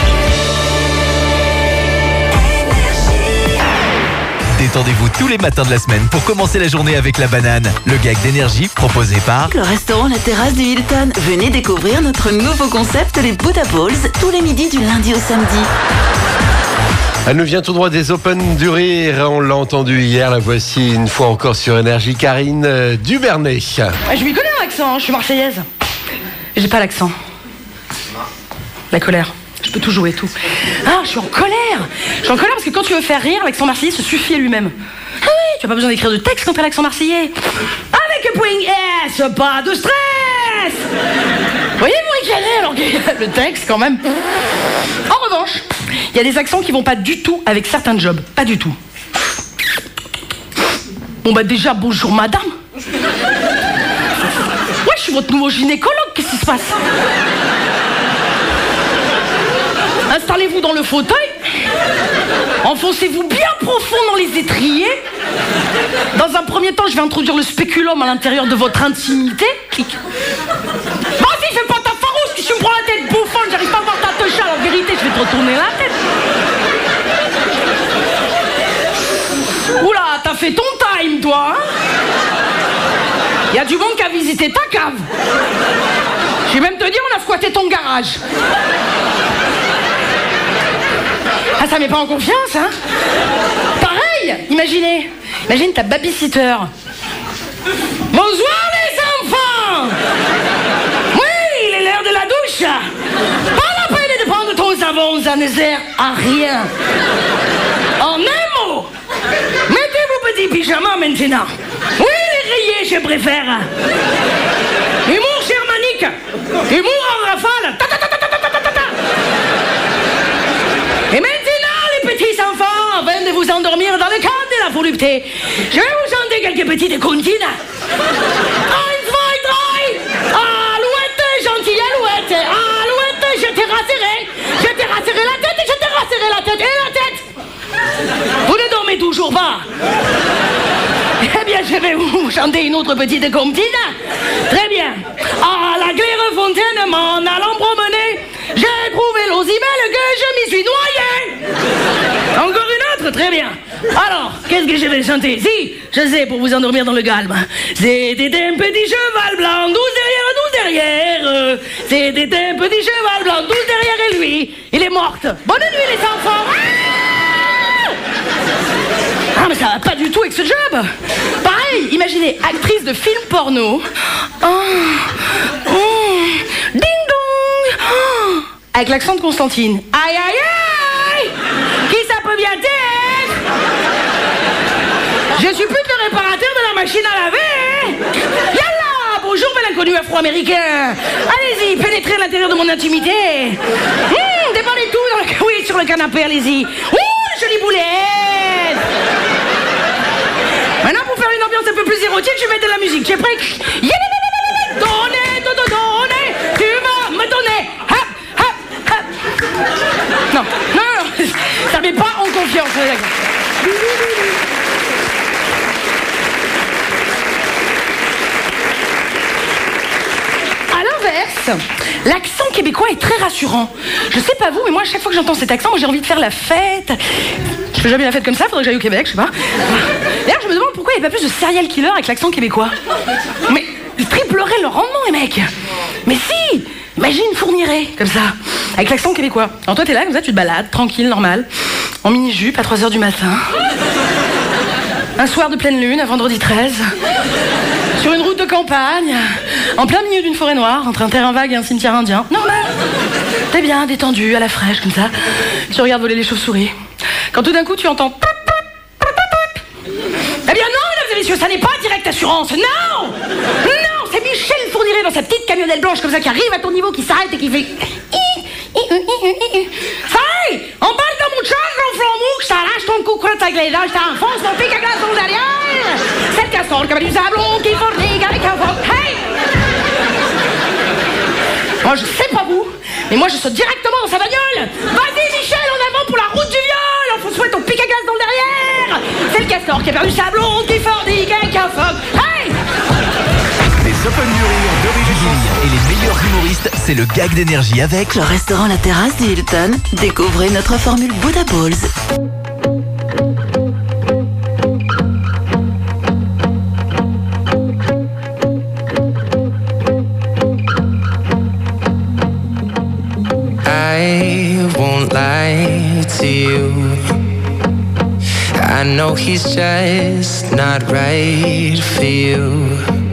Détendez-vous tous les matins de la semaine pour commencer la journée avec la banane. Le gag d'énergie proposé par Le restaurant La Terrasse du Hilton. Venez découvrir notre nouveau concept, les Buddha Balls, tous les midis du lundi au samedi. Elle nous vient tout droit des Open du Rire. On l'a entendu hier, la voici une fois encore sur Énergie, Karine euh, Dubernet. Je m'y connais en accent, je suis marseillaise. J'ai pas l'accent. La colère. Je peux tout jouer, tout. Ah, je suis en colère. Je suis en colère parce que quand tu veux faire rire, l'accent marseillais se suffit à lui-même. Ah oui, tu n'as pas besoin d'écrire de texte quand t'as l'accent marseillais. Avec un point S, pas de stress. Voyez-vous éclairer alors que le texte quand même. En revanche, il y a des accents qui vont pas du tout avec certains jobs. Pas du tout. Bon bah déjà, bonjour madame. Ouais, je suis votre nouveau gynécologue, qu'est-ce qui se passe? Installez-vous dans le fauteuil, enfoncez-vous bien profond dans les étriers. Dans un premier temps, je vais introduire le spéculum à l'intérieur de votre intimité. Vas-y, fais pas ta farouche, que tu me prends la tête bouffonne, j'arrive pas à voir ta touche, en vérité, je vais te retourner la tête. Oula, t'as fait ton time, toi, hein? Y a du monde qui a visité ta cave. Je vais même te dire, on a squatté ton garage. Ah, ça met pas en confiance, hein? Pareil, imaginez, imagine ta babysitter. Bonsoir les enfants! Oui, il est l'heure de la douche. Pas la peine de prendre ton savon, ça ne sert à rien. En un mot, mettez vos petits pyjamas maintenant. Oui, les rayés, je préfère. Humour germanique, humour en rafale. Ta, ta, ta, ta, ta, ta, ta, ta. Et maintenant, les petits enfants, afin de vous endormir dans le cadre de la volupté, je vais vous chanter quelques petites comptines. Un, zwei, drei. Alouette, gentille alouette. Alouette, je t'ai rassuré. Je t'ai rassuré la tête et je t'ai rassuré la tête et la tête. Vous ne dormez toujours pas? Eh bien, je vais vous chanter une autre petite comptine. Très bien. À la claire fontaine, m'en allant promener, j'ai trouvé l'aussi belle que je m'y suis noyé. Encore une autre, très bien. Alors, qu'est-ce que je vais chanter? Si, je sais, pour vous endormir dans le calme. C'était un petit cheval blanc, douze derrière, douze derrière. C'était un petit cheval blanc, douze derrière et lui, il est mort. Bonne nuit les enfants. Ah, mais ça va pas du tout avec ce job. Pareil, imaginez, actrice de film porno. Oh, oh, ding dong. Oh, avec l'accent de Constantine. Aïe, aïe, aïe. Qui ça peut bien être? Je suis plus que le réparateur de la machine à laver. Yallah, bonjour, bel inconnu afro-américain. Allez-y, pénétrez à l'intérieur de mon intimité. Mmh, déballez tout dans le... Oui, sur le canapé, allez-y. Ouh, jolie boulette. Maintenant, pour faire une ambiance un peu plus érotique, je vais mettre de la musique. Tu es prêt? Donnez, donnez, donnez. Tu vas me donner. Hop, hop, hop. Non, non, non. Ça met pas en confiance. À l'inverse, l'accent québécois est très rassurant. Je sais pas vous, mais moi, à chaque fois que j'entends cet accent, moi, j'ai envie de faire la fête. Je fais jamais la fête comme ça, faudrait que j'aille au Québec, je sais pas. D'ailleurs, je me demande pourquoi il n'y a pas plus de serial killer avec l'accent québécois. Mais ils tripleraient leur rendement, les mecs. Mais si, imagine Fourniret, comme ça, avec l'accent québécois. Alors toi, t'es là, comme ça, tu te balades, tranquille, normal, en mini-jupe à trois heures du matin. Un soir de pleine lune, un vendredi treize. Sur une route de campagne, en plein milieu d'une forêt noire, entre un terrain vague et un cimetière indien. Normal. T'es bien, détendu, à la fraîche, comme ça. Tu regardes voler les chauves-souris. Quand tout d'un coup, tu entends... Eh bien non, mesdames et messieurs, ça n'est pas Direct Assurance. Non. Non, c'est Michel Fourniret dans sa petite camionnette blanche, comme ça, qui arrive à ton niveau, qui s'arrête et qui fait... Ça y est, emballe dans mon char, enfant, t'arraches ton cou, crotte à glace, je t'enfonce mon pic à glace dans le derrière. C'est le castor qui a du sablon qui fornique avec un vote. Hey! Moi, je sais pas vous, mais moi, je saute directement dans sa bagnole. Vas-y, Michel, en avant pour la route du viol. On faut souhaiter ton pic à glace dans le derrière. C'est le castor qui a perdu sa blonde qui fornique avec un phoque. Hey! Les Open du Rire d'origine et les meilleurs humoristes, c'est le gag d'énergie avec Le restaurant La Terrasse du Hilton. Découvrez notre formule Buddha Balls. I won't lie to you. I know he's just not right for you.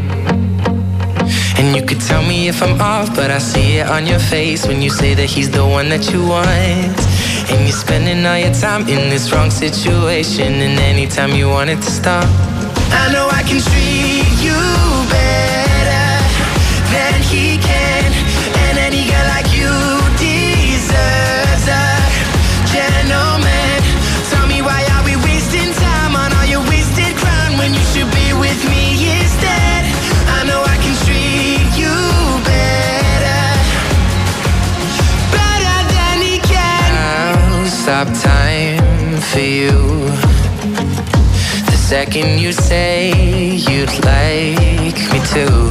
And you could tell me if I'm off, but I see it on your face when you say that he's the one that you want. And you're spending all your time in this wrong situation, and anytime you want it to stop, I know I can treat you better than he can. And any girl like you deserves a gentleman. Tell me, why are we wasting time on all your wasted crown when you should be with me instead? I know I can treat you better, better than he can. I'll stop time for you the second you say you'd like me to.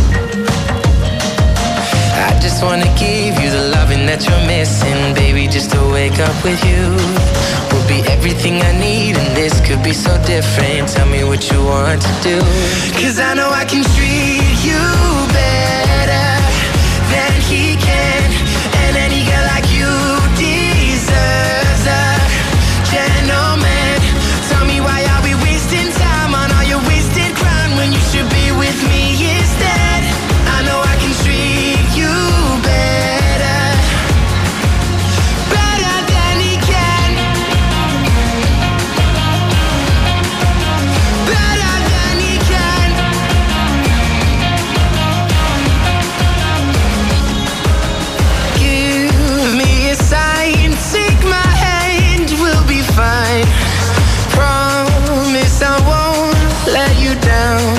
I just wanna give you the loving that you're missing, baby. Just to wake up with you will be everything I need, and this could be so different. Tell me what you want to do, 'cause I know I can treat you better than he can. And any girl like you deserves a gentleman. Tell me, why are we wasting time on all your wasted crown when you should be with me instead? I know I can treat you better, better than he can, better than he can. Give me a sign, take my hand, we'll be fine. Promise I won't let you down.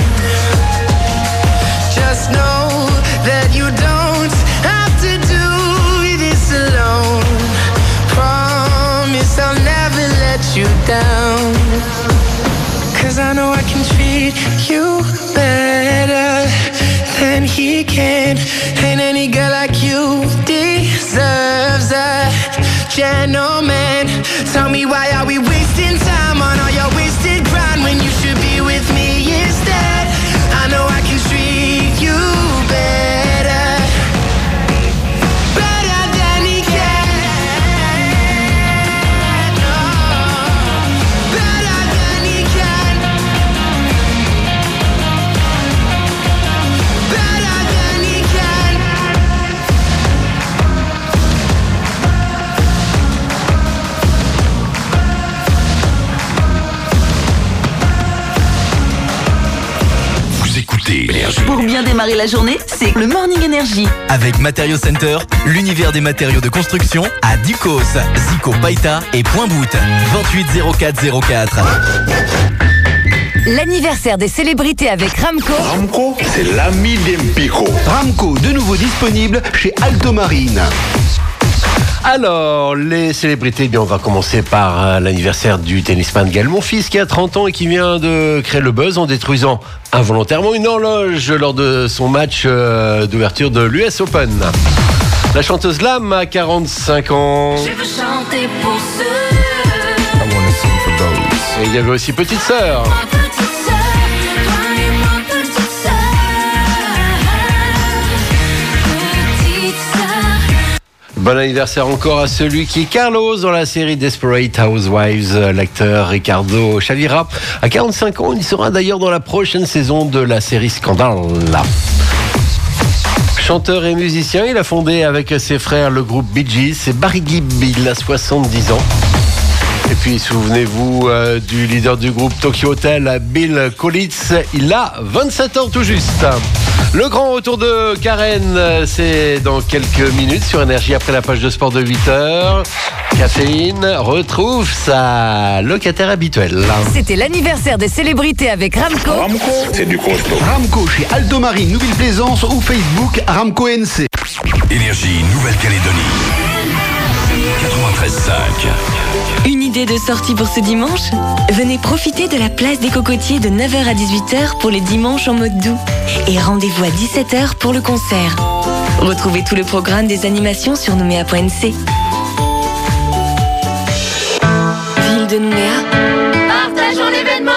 Just know that you don't have to do this alone. Promise I'll never let you down. 'Cause I know I can treat you better than he can. And any girl like you deserves a gentleman. Tell me, why are we wasting time on all your wasted grind when you should be with me instead? I know I can treat you better, better than he can. Oh, better than he can, better than he can. Vous écoutez Énergie. Pour bien démarrer la journée, c'est le Morning Energy. Avec Matériaux Center, l'univers des matériaux de construction à Ducos, Zico Paita et Point Bout. vingt-huit zéro quatre zéro quatre. L'anniversaire des célébrités avec Ramco. Ramco, c'est l'ami d'Empico. Ramco, de nouveau disponible chez Alto Marine. Alors, les célébrités, eh bien, on va commencer par euh, l'anniversaire du tennisman Gaël Monfils qui a trente ans et qui vient de créer le buzz en détruisant involontairement une horloge lors de son match euh, d'ouverture de l'U S Open. La chanteuse Lam a quarante-cinq ans. Je veux chanter pour ceux. Et il y avait aussi Petite Sœur. Bon anniversaire encore à celui qui est Carlos dans la série Desperate Housewives, l'acteur Ricardo Chavira. À quarante-cinq ans, il sera d'ailleurs dans la prochaine saison de la série Scandale. Chanteur et musicien, il a fondé avec ses frères le groupe Bee Gees. C'est Barry Gibb, il a soixante-dix ans. Et puis souvenez-vous euh, du leader du groupe Tokyo Hotel, Bill Kaulitz. Il a vingt-sept ans tout juste. Le grand retour de Karen, c'est dans quelques minutes sur Énergie après la page de sport de huit heures. Caféine retrouve sa locataire habituelle. C'était l'anniversaire des célébrités avec Ramco. Ramco, c'est du costaud. Ramco chez Alto Marine, Nouvelle-Plaisance ou Facebook Ramco N C. Énergie Nouvelle-Calédonie. quatre-vingt-treize cinq. Une idée de sortie pour ce dimanche? Venez profiter de la place des Cocotiers de neuf heures à dix-huit heures pour les dimanches en mode doux. Et rendez-vous à dix-sept heures pour le concert. Retrouvez tout le programme des animations sur nouméa point n c. Ville de Nouméa. Partageons l'événement!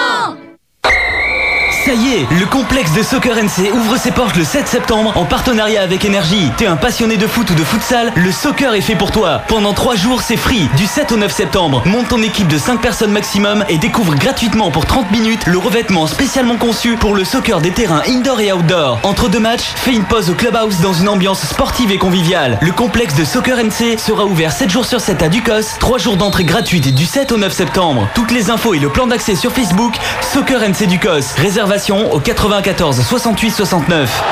Ça y est, le complexe de Soccer N C ouvre ses portes le sept septembre en partenariat avec Énergie. T'es un passionné de foot ou de futsal, le soccer est fait pour toi. Pendant trois jours, c'est free. Du sept au neuf septembre, monte ton équipe de cinq personnes maximum et découvre gratuitement pour trente minutes le revêtement spécialement conçu pour le soccer des terrains indoor et outdoor. Entre deux matchs, fais une pause au clubhouse dans une ambiance sportive et conviviale. Le complexe de Soccer N C sera ouvert sept jours sur sept à Ducos. trois jours d'entrée gratuite du sept au neuf septembre. Toutes les infos et le plan d'accès sur Facebook, Soccer N C Ducos. Réservation au quatre-vingt-quatorze soixante-huit soixante-neuf.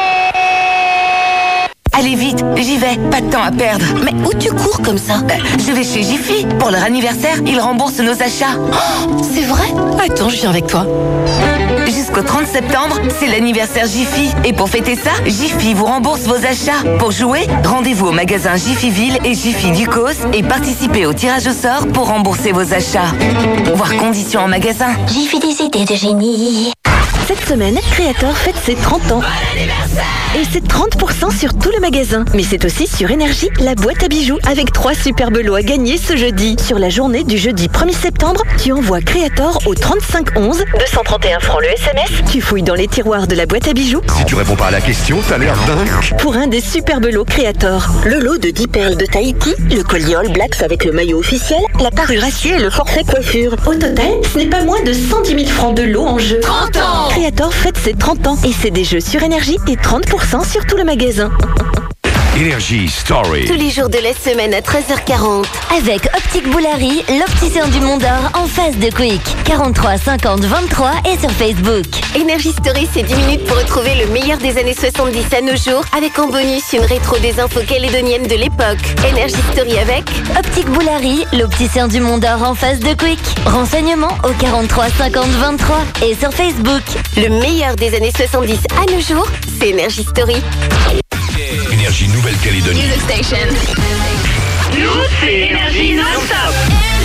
Allez vite, j'y vais, pas de temps à perdre. Mais où tu cours comme ça? euh, Je vais chez Jiffy. Pour leur anniversaire, ils remboursent nos achats. Oh, c'est vrai? Attends, je viens avec toi. Jusqu'au trente septembre, c'est l'anniversaire Jiffy. Et pour fêter ça, Jiffy vous rembourse vos achats. Pour jouer, rendez-vous au magasin Jiffyville et Jiffy Ducos et participez au tirage au sort pour rembourser vos achats. Voir conditions en magasin. Jiffy, des idées de génie. Cette semaine, Créateur fête ses trente ans. Et c'est trente pour cent sur tout le magasin. Mais c'est aussi sur Énergie, la boîte à bijoux, avec trois superbes lots à gagner ce jeudi. Sur la journée du jeudi premier septembre, tu envoies Créateur au trente-cinq onze, deux cent trente et un francs le S M S. Tu fouilles dans les tiroirs de la boîte à bijoux. Si tu réponds pas à la question, t'as l'air dingue. Pour un des superbes lots Créateur. Le lot de dix perles de Tahiti, le collier All Blacks avec le maillot officiel, la parure acier et le forfait coiffure. Au total, ce n'est pas moins de cent dix mille francs de lot en jeu. trente ans! Créateur fête ses trente ans et c'est des jeux sur Énergie et trente pour cent sur tout le magasin. Énergie Story. Tous les jours de la semaine à treize heures quarante. Avec Optique Boulari, l'opticien du Mont d'Or en face de Quick. quarante-trois cinquante vingt-trois et sur Facebook. Énergie Story, c'est dix minutes pour retrouver le meilleur des années soixante-dix à nos jours. Avec en bonus une rétro des infos calédoniennes de l'époque. Énergie Story avec Optique Boulari, l'opticien du Mont d'Or en face de Quick. Renseignements au quarante-trois cinquante vingt-trois et sur Facebook. Le meilleur des années soixante-dix à nos jours, c'est Énergie Story. Énergie Nouvelle-Calédonie. Music Station. Nous, c'est Énergie non-stop.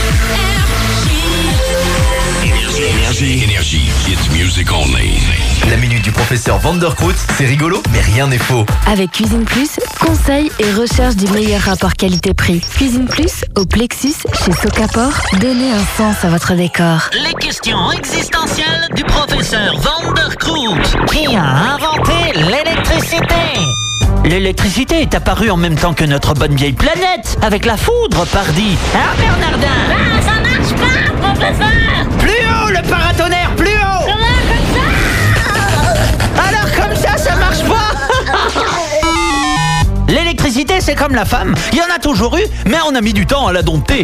Énergie, énergie, énergie. It's music only. La minute du professeur Vanderkroot, c'est rigolo, mais rien n'est faux. Avec Cuisine Plus, conseil et recherche du meilleur rapport qualité-prix. Cuisine Plus, au Plexus, chez Socapor, donnez un sens à votre décor. Les questions existentielles du professeur Vanderkroot. Qui a inventé l'électricité? L'électricité est apparue en même temps que notre bonne vieille planète, avec la foudre, pardi. Hein, Bernardin? Ah, ça marche pas, professeur! Plus haut, le paratonnerre, plus haut! Comment, comme ça? Alors comme ça, ça marche pas? L'électricité, c'est comme la femme. Il y en a toujours eu, mais on a mis du temps à la dompter.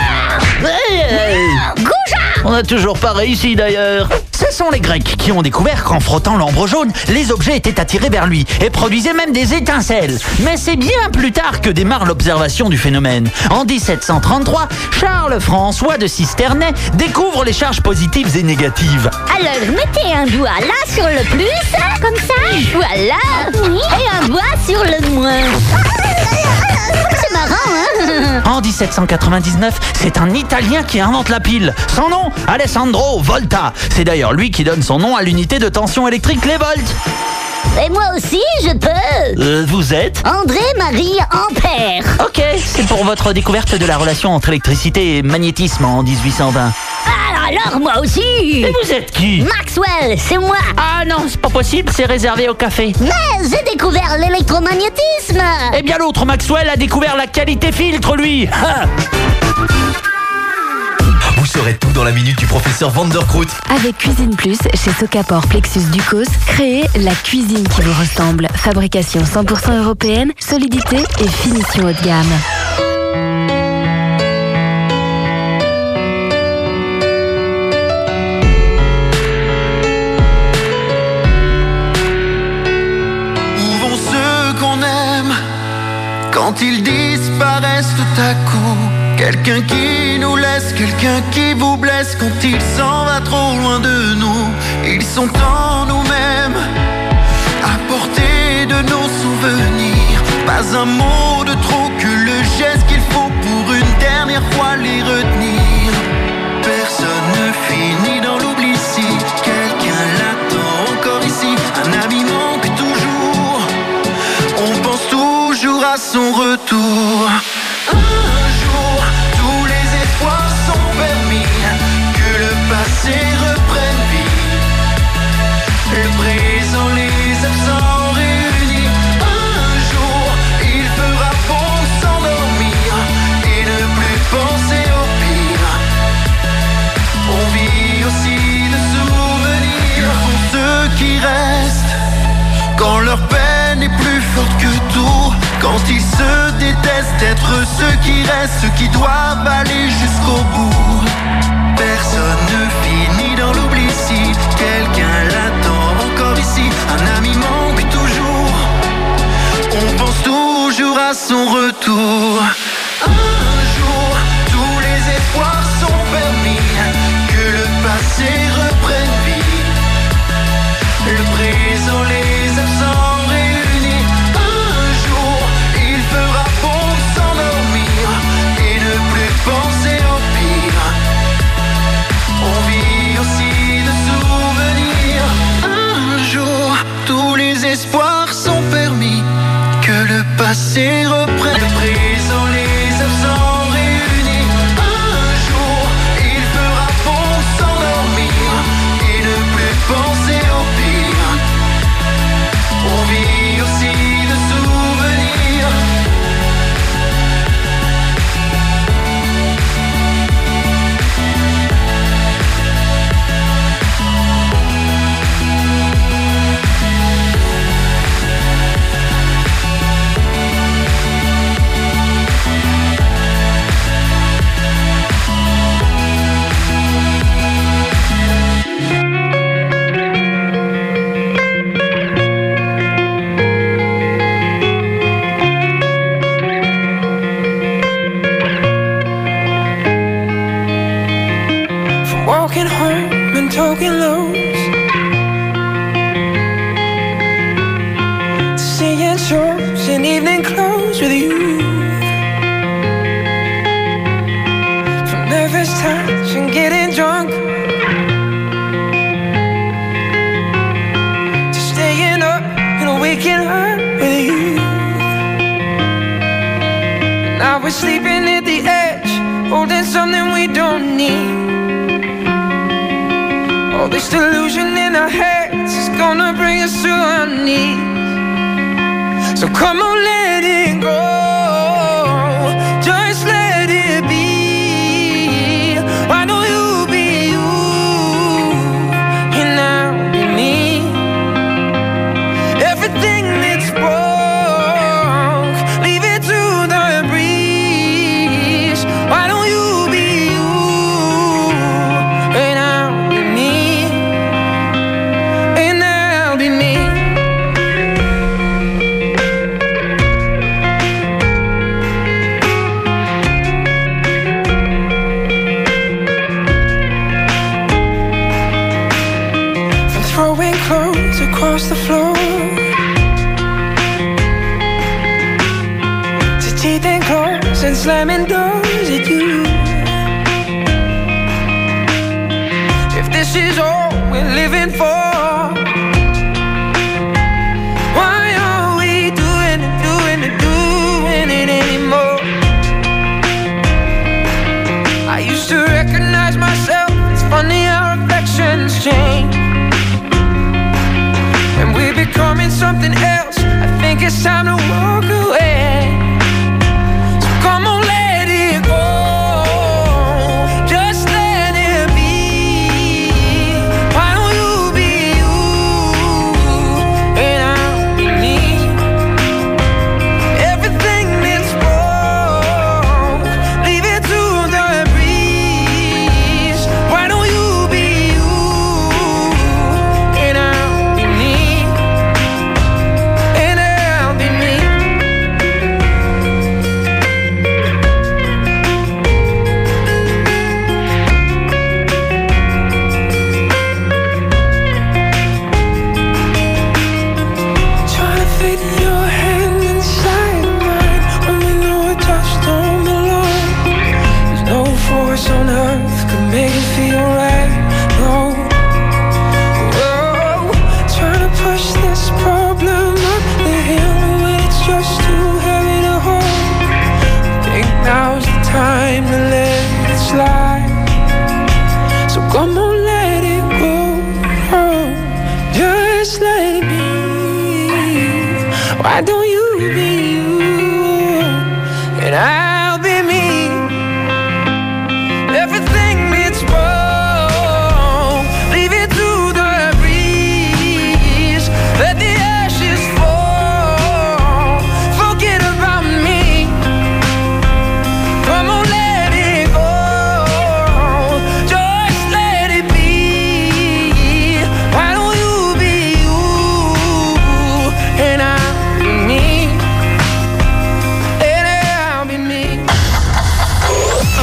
Goujat! On a toujours pas réussi d'ailleurs. Ce sont les Grecs qui ont découvert qu'en frottant l'ambre jaune, les objets étaient attirés vers lui et produisaient même des étincelles. Mais c'est bien plus tard que démarre l'observation du phénomène. En dix-sept cent trente-trois, Charles-François de Cisternay découvre les charges positives et négatives. Alors, mettez un doigt là sur le plus, comme ça, voilà, oui, et un doigt sur le moins. C'est marrant, hein? En dix-sept cent quatre-vingt-dix-neuf, c'est un Italien qui invente la pile. Son nom, Alessandro Volta. C'est d'ailleurs lui qui donne son nom à l'unité de tension électrique, les volts. Et moi aussi, je peux. Euh, vous êtes André-Marie Ampère. Ok, c'est pour votre découverte de la relation entre électricité et magnétisme en dix-huit cent vingt. Ah, alors moi aussi. Et vous êtes qui? Maxwell, c'est moi. Ah non, c'est pas possible, c'est réservé au café. Mais j'ai découvert l'électromagnétisme. Eh bien l'autre Maxwell a découvert la qualité filtre, lui. Ah. Vous saurez tout dans la minute du professeur Vanderkroot. Avec Cuisine Plus, chez Socapor Plexus Ducos, créez la cuisine qui vous ressemble. Fabrication cent pour cent européenne, solidité et finition haut de gamme. Quand ils disparaissent tout à coup, quelqu'un qui nous laisse, quelqu'un qui vous blesse. Quand il s'en va trop loin de nous, ils sont en nous-mêmes, à portée de nos souvenirs. Pas un mot de trop, que le geste qu'il faut pour une dernière fois les retenir. Personne ne finit dans l'oubli si quelqu'un l'attend encore ici. Un ami manque toujours, on pense toujours à son retour. Un jour, tous les espoirs sont permis, que le passé reprenne vie. Le présent, les absents réunis. Un jour, il fera bon s'endormir et ne plus penser au pire. On vit aussi de souvenirs pour ceux qui restent, quand leur peine est plus forte que tout. Quand ils se détestent, être ceux qui restent, ceux qui doivent aller jusqu'au bout. Personne ne finit dans l'oubli si quelqu'un l'attend encore ici. Un ami manque toujours, on pense toujours à son retour. Un jour, tous les espoirs sont permis, que le passé reprenne vie. Le présent, les absents réunis. Un jour, il fera bon s'endormir et ne plus penser au pire. On vit aussi de souvenirs. Un jour, tous les espoirs sont permis, que le passé reprenne. Le présent, les absents réunis. Un jour, il fera bon s'endormir et ne plus penser au pire. On vit aussi de souvenirs. Walking home and talking lows, seeing shows in evening clothes with you. From nervous touch and getting drunk, to staying up and waking up with you. Now we're sleeping at the edge, holding something we don't need. All this delusion in our heads is gonna bring us to our knees. So come on, let it go, just let it be. Why don't you be you, and I'll be me. Everything that's broke, leave it to the breeze. Why don't you be you, and I'll be me, and I'll be me. From throwing clothes across the floor, to teeth and claws and slamming doors at you. If this is all we're living for, why are we doing it, doing it, doing it anymore? I used to recognize myself, it's funny how reflections change. And we're becoming something else, I think it's time to walk away. So come on, let it go, just let it be. Why don't you be you, and I'll be me. Everything that's broke, leave it to the breeze. Why don't you be you, and I'll be me, and I'll be me.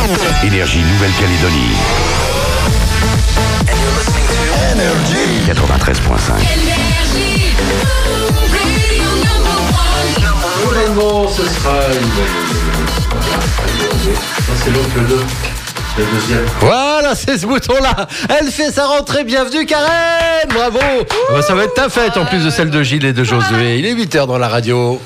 Énergie Nouvelle-Calédonie. quatre-vingt-treize virgule cinq. Vraiment, ce sera une belle. C'est l'autre deux. Le deuxième. Voilà, c'est ce bouton-là. Elle fait sa rentrée. Bienvenue, Karen. Bravo. Bah, ça va être ta fête en plus de celle de Gilles et de Josué. Il est huit heures dans la radio.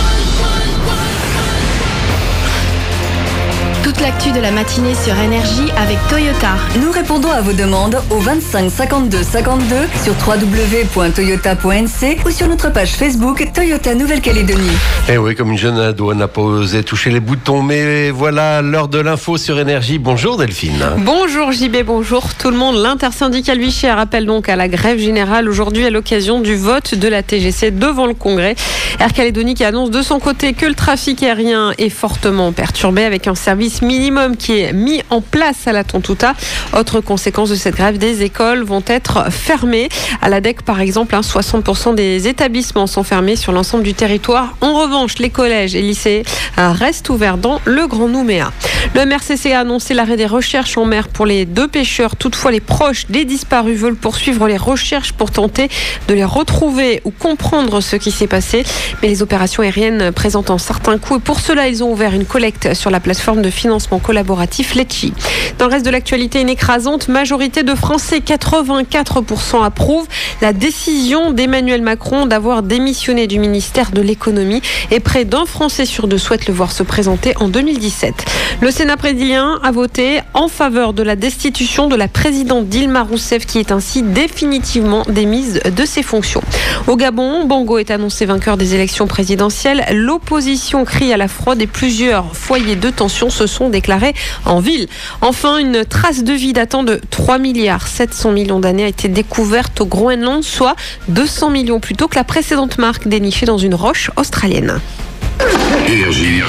Toute l'actu de la matinée sur Énergie avec Toyota. Nous répondons à vos demandes au vingt-cinq cinquante-deux cinquante-deux sur w w w point toyota point n c ou sur notre page Facebook Toyota Nouvelle-Calédonie. Eh oui, comme une jeune ado, n'a pas osé toucher les boutons, mais voilà l'heure de l'info sur Énergie. Bonjour Delphine. Bonjour J B, bonjour tout le monde. L'intersyndicale Vichy rappelle donc à la grève générale aujourd'hui à l'occasion du vote de la T G C devant le Congrès. Air Calédonie qui annonce de son côté que le trafic aérien est fortement perturbé avec un service minimum qui est mis en place à la Tontouta. Autre conséquence de cette grève, des écoles vont être fermées. À la D E C, par exemple, hein, soixante pour cent des établissements sont fermés sur l'ensemble du territoire. En revanche, les collèges et lycées euh, restent ouverts dans le Grand Nouméa. Le M R C C a annoncé l'arrêt des recherches en mer pour les deux pêcheurs. Toutefois, les proches des disparus veulent poursuivre les recherches pour tenter de les retrouver ou comprendre ce qui s'est passé. Mais les opérations aériennes présentent un certain coût et pour cela, ils ont ouvert une collecte sur la plateforme de financement collaboratif Letchi. Dans le reste de l'actualité, une écrasante majorité de Français, quatre-vingt-quatre pour cent approuvent la décision d'Emmanuel Macron d'avoir démissionné du ministère de l'économie et près d'un Français sur deux souhaite le voir se présenter en deux mille dix-sept. Le Sénat brésilien a voté en faveur de la destitution de la présidente Dilma Rousseff qui est ainsi définitivement démise de ses fonctions. Au Gabon, Bongo est annoncé vainqueur des élections présidentielles. L'opposition crie à la fraude et plusieurs foyers de tension se sont déclarés en ville. Enfin, une trace de vie datant de trois milliards sept cents millions d'années a été découverte au Groenland, soit deux cents millions plus tôt que la précédente marque dénichée dans une roche australienne. Énergie.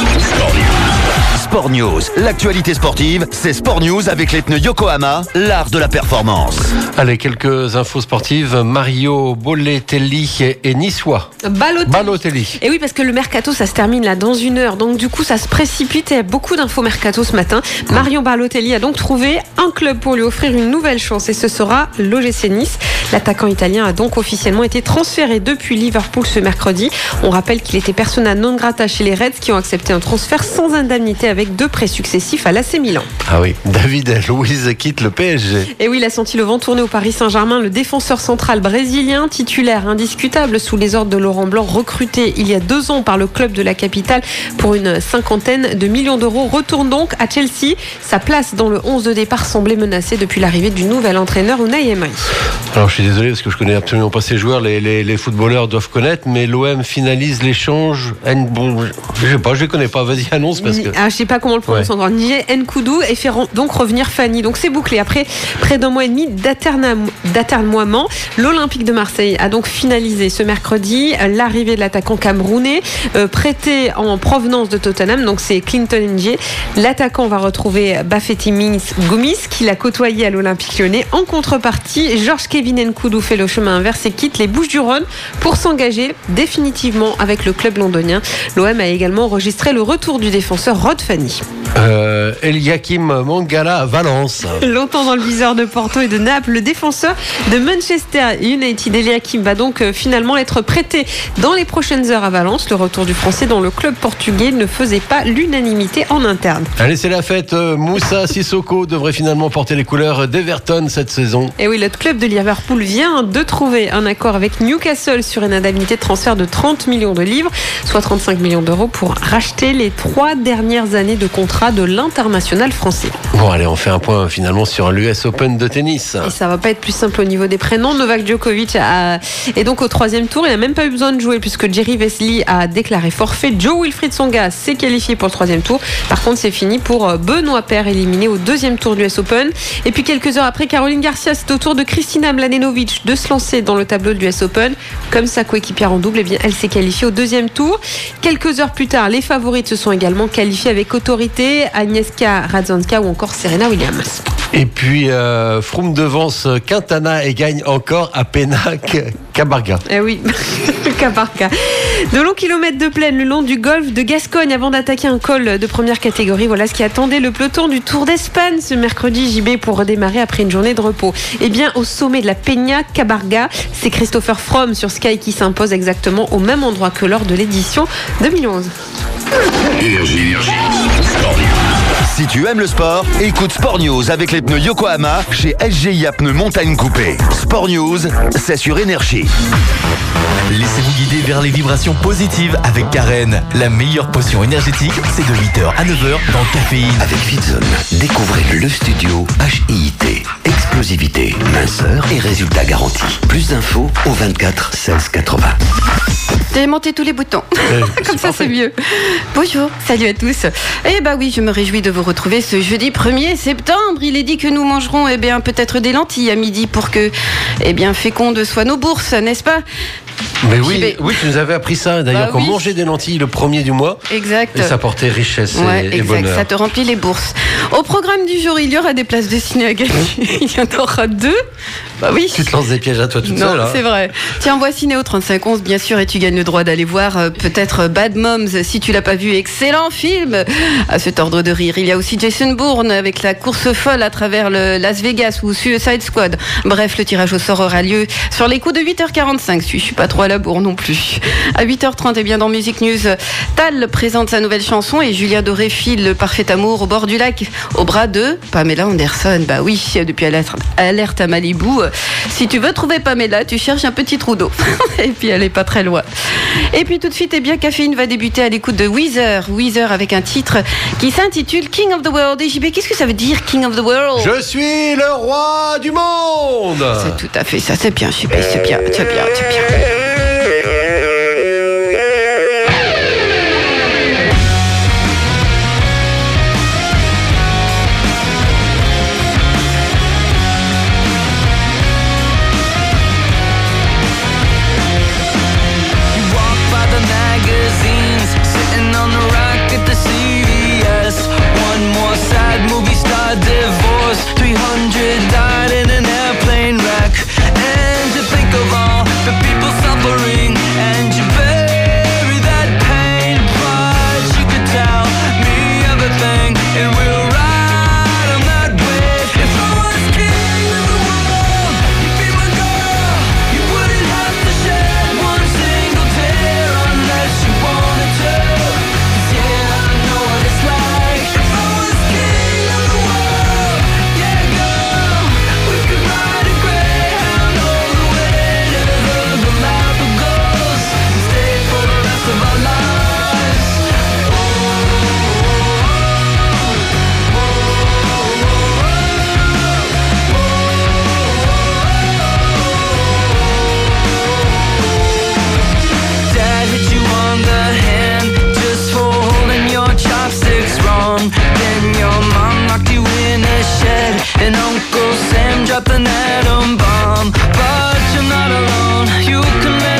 Sport News. L'actualité sportive, c'est Sport News avec les pneus Yokohama, l'art de la performance. Allez, quelques infos sportives. Mario Balotelli est niçois. Balotelli. Balotelli. Et oui, parce que le mercato, ça se termine là dans une heure. Donc du coup, ça se précipite. Il y a beaucoup d'infos mercato ce matin. Mario Balotelli a donc trouvé un club pour lui offrir une nouvelle chance et ce sera l'O G C Nice. L'attaquant italien a donc officiellement été transféré depuis Liverpool ce mercredi. On rappelle qu'il était persona non grata chez les Reds qui ont accepté un transfert sans indemnité avec deux prêts successifs à l'A C Milan. Ah oui, David Luiz quitte le P S G. Et oui, il a senti le vent tourner au Paris Saint-Germain. Le défenseur central brésilien, titulaire indiscutable sous les ordres de Laurent Blanc, recruté il y a deux ans par le club de la capitale pour une cinquantaine de millions d'euros, retourne donc à Chelsea. Sa place dans le onze de départ semblait menacée depuis l'arrivée du nouvel entraîneur Unai Emery. Alors je suis désolé parce que je connais absolument pas ces joueurs, les, les, les footballeurs doivent connaître, mais l'O M finalise l'échange. Bon, je sais pas, je les connais pas. Vas-y, annonce parce que. Ah, je sais pas comment le prononce encore. Nije Nkoudou et fait donc revenir Fanny. Donc c'est bouclé. Après près d'un mois et demi d'atermoiement, l'Olympique de Marseille a donc finalisé ce mercredi l'arrivée de l'attaquant camerounais euh, prêté en provenance de Tottenham. Donc c'est Clinton Ndiaye. L'attaquant va retrouver Baféti Gomis qu'il a côtoyé à l'Olympique Lyonnais. En contrepartie, Georges Kevin Nkoudou fait le chemin inverse et quitte les Bouches-du-Rhône pour s'engager définitivement avec le club londonien. L'O M a également enregistré le retour du défenseur Rod Fanny. Euh, Eliakim Mangala à Valence. Longtemps dans le viseur de Porto et de Naples, le défenseur de Manchester United, Eliakim, va donc euh, finalement être prêté dans les prochaines heures à Valence. Le retour du Français dans le club portugais ne faisait pas l'unanimité en interne. Allez, c'est la fête. Moussa Sissoko devrait finalement porter les couleurs d'Everton cette saison. Et oui, le club de Liverpool vient de trouver un accord avec Newcastle sur une indemnité de transfert de trente millions de livres, soit trente-cinq millions d'euros pour racheter les trois dernières années de contrat de l'international français. Bon, allez, on fait un point finalement sur l'U S Open de tennis. Et ça va pas être plus simple au niveau des prénoms. Novak Djokovic a... est donc au troisième tour. Il n'a même pas eu besoin de jouer puisque Jerry Vesely a déclaré forfait. Joe Wilfried Tsonga s'est qualifié pour le troisième tour. Par contre, c'est fini pour Benoît Paire, éliminé au deuxième tour du U S Open. Et puis quelques heures après, Caroline Garcia, c'est au tour de Kristina Mladenovic de se lancer dans le tableau du U S Open. Comme sa coéquipière en double, eh bien, elle s'est qualifiée au deuxième tour. Quelques heures plus tard, les favorites se sont également qualifiées avec autorité. Agnieszka Radwanska ou encore Serena Williams. Et puis euh, Froome devance Quintana et gagne encore à Pénac Cabarga. Eh oui, Cabarga. De longs kilomètres de plaine le long du golfe de Gascogne avant d'attaquer un col de première catégorie. Voilà ce qui attendait le peloton du Tour d'Espagne ce mercredi, J B, pour redémarrer après une journée de repos. Eh bien, au sommet de la Peña Cabarga, c'est Christopher Froome sur Sky qui s'impose exactement au même endroit que lors de l'édition deux mille onze. Énergie, énergie. Si tu aimes le sport, écoute Sport News avec les pneus Yokohama chez S G I A Pneus Montagne Coupée. Sport News, c'est sur Énergie. Laissez-vous guider vers les vibrations positives avec Karen. La meilleure potion énergétique, c'est de huit heures à neuf heures dans Caféine. Avec Vitzone, découvrez le studio H I I T. Explosivité, minceur et résultats garantis. Plus d'infos au vingt-quatre seize quatre-vingts. J'ai monté tous les boutons. Euh, Comme ça, c'est mieux. Bonjour, salut à tous. Eh bah oui, je me réjouis de vous retrouver ce jeudi premier septembre. Il est dit que nous mangerons eh bien, peut-être des lentilles à midi pour que eh bien, fécondes soient nos bourses, n'est-ce pas ? Mais oui, oui, tu nous avais appris ça d'ailleurs, Bah qu'on oui. mangeait des lentilles le premier du mois. Exact. Et ça portait richesse et, Ouais, et exact. bonheur. Ça te remplit les bourses. Au programme du jour, il y aura des places de ciné à gagner. Il y en aura deux. Bah oui. Tu te lances des pièges à toi toute Non, seule. Hein. c'est vrai. Tiens, vois Cinéo trente-cinq onze, bien sûr, et tu gagnes le droit d'aller voir euh, peut-être Bad Moms si tu l'as pas vu. Excellent film à cet ordre de rire. Il y a aussi Jason Bourne avec la course folle à travers le Las Vegas ou Suicide Squad. Bref, le tirage au sort aura lieu sur les coups de huit heures quarante-cinq. Je suis pas trop à la bourre non plus. À huit heures trente, et bien dans Music News, Tal présente sa nouvelle chanson et Julia Doré file le parfait amour au bord du lac, au bras de Pamela Anderson. Bah oui, depuis Alerte, alerte à Malibu. Si tu veux trouver Pamela, tu cherches un petit trou d'eau. Et puis elle est pas très loin. Et puis tout de suite, eh bien, Caféine va débuter à l'écoute de Weezer. Weezer avec un titre qui s'intitule King of the World. Et J B, qu'est-ce que ça veut dire King of the World? Je suis le roi du monde. C'est tout à fait ça, c'est bien, J B, c'est bien, c'est bien, c'est bien. Divorce, three hundred died in an airplane wreck. And you think of all the people suffering, and you bury that pain. But you could tell me everything, and we'll ride on that wave. If I was king of the world, you'd be my girl. You wouldn't have to shed one single tear unless you wanted to. 'Cause yeah, I know what it's like. If I was king of the world, yeah girl, we could ride a Greyhound all the way to the Galapagos and stay for the rest of our lives. Dad hit you on the hand just for holding your chopsticks wrong. Then your mom locked you in a shed, and Uncle Sam dropped an atom bomb. But you're not alone, you can let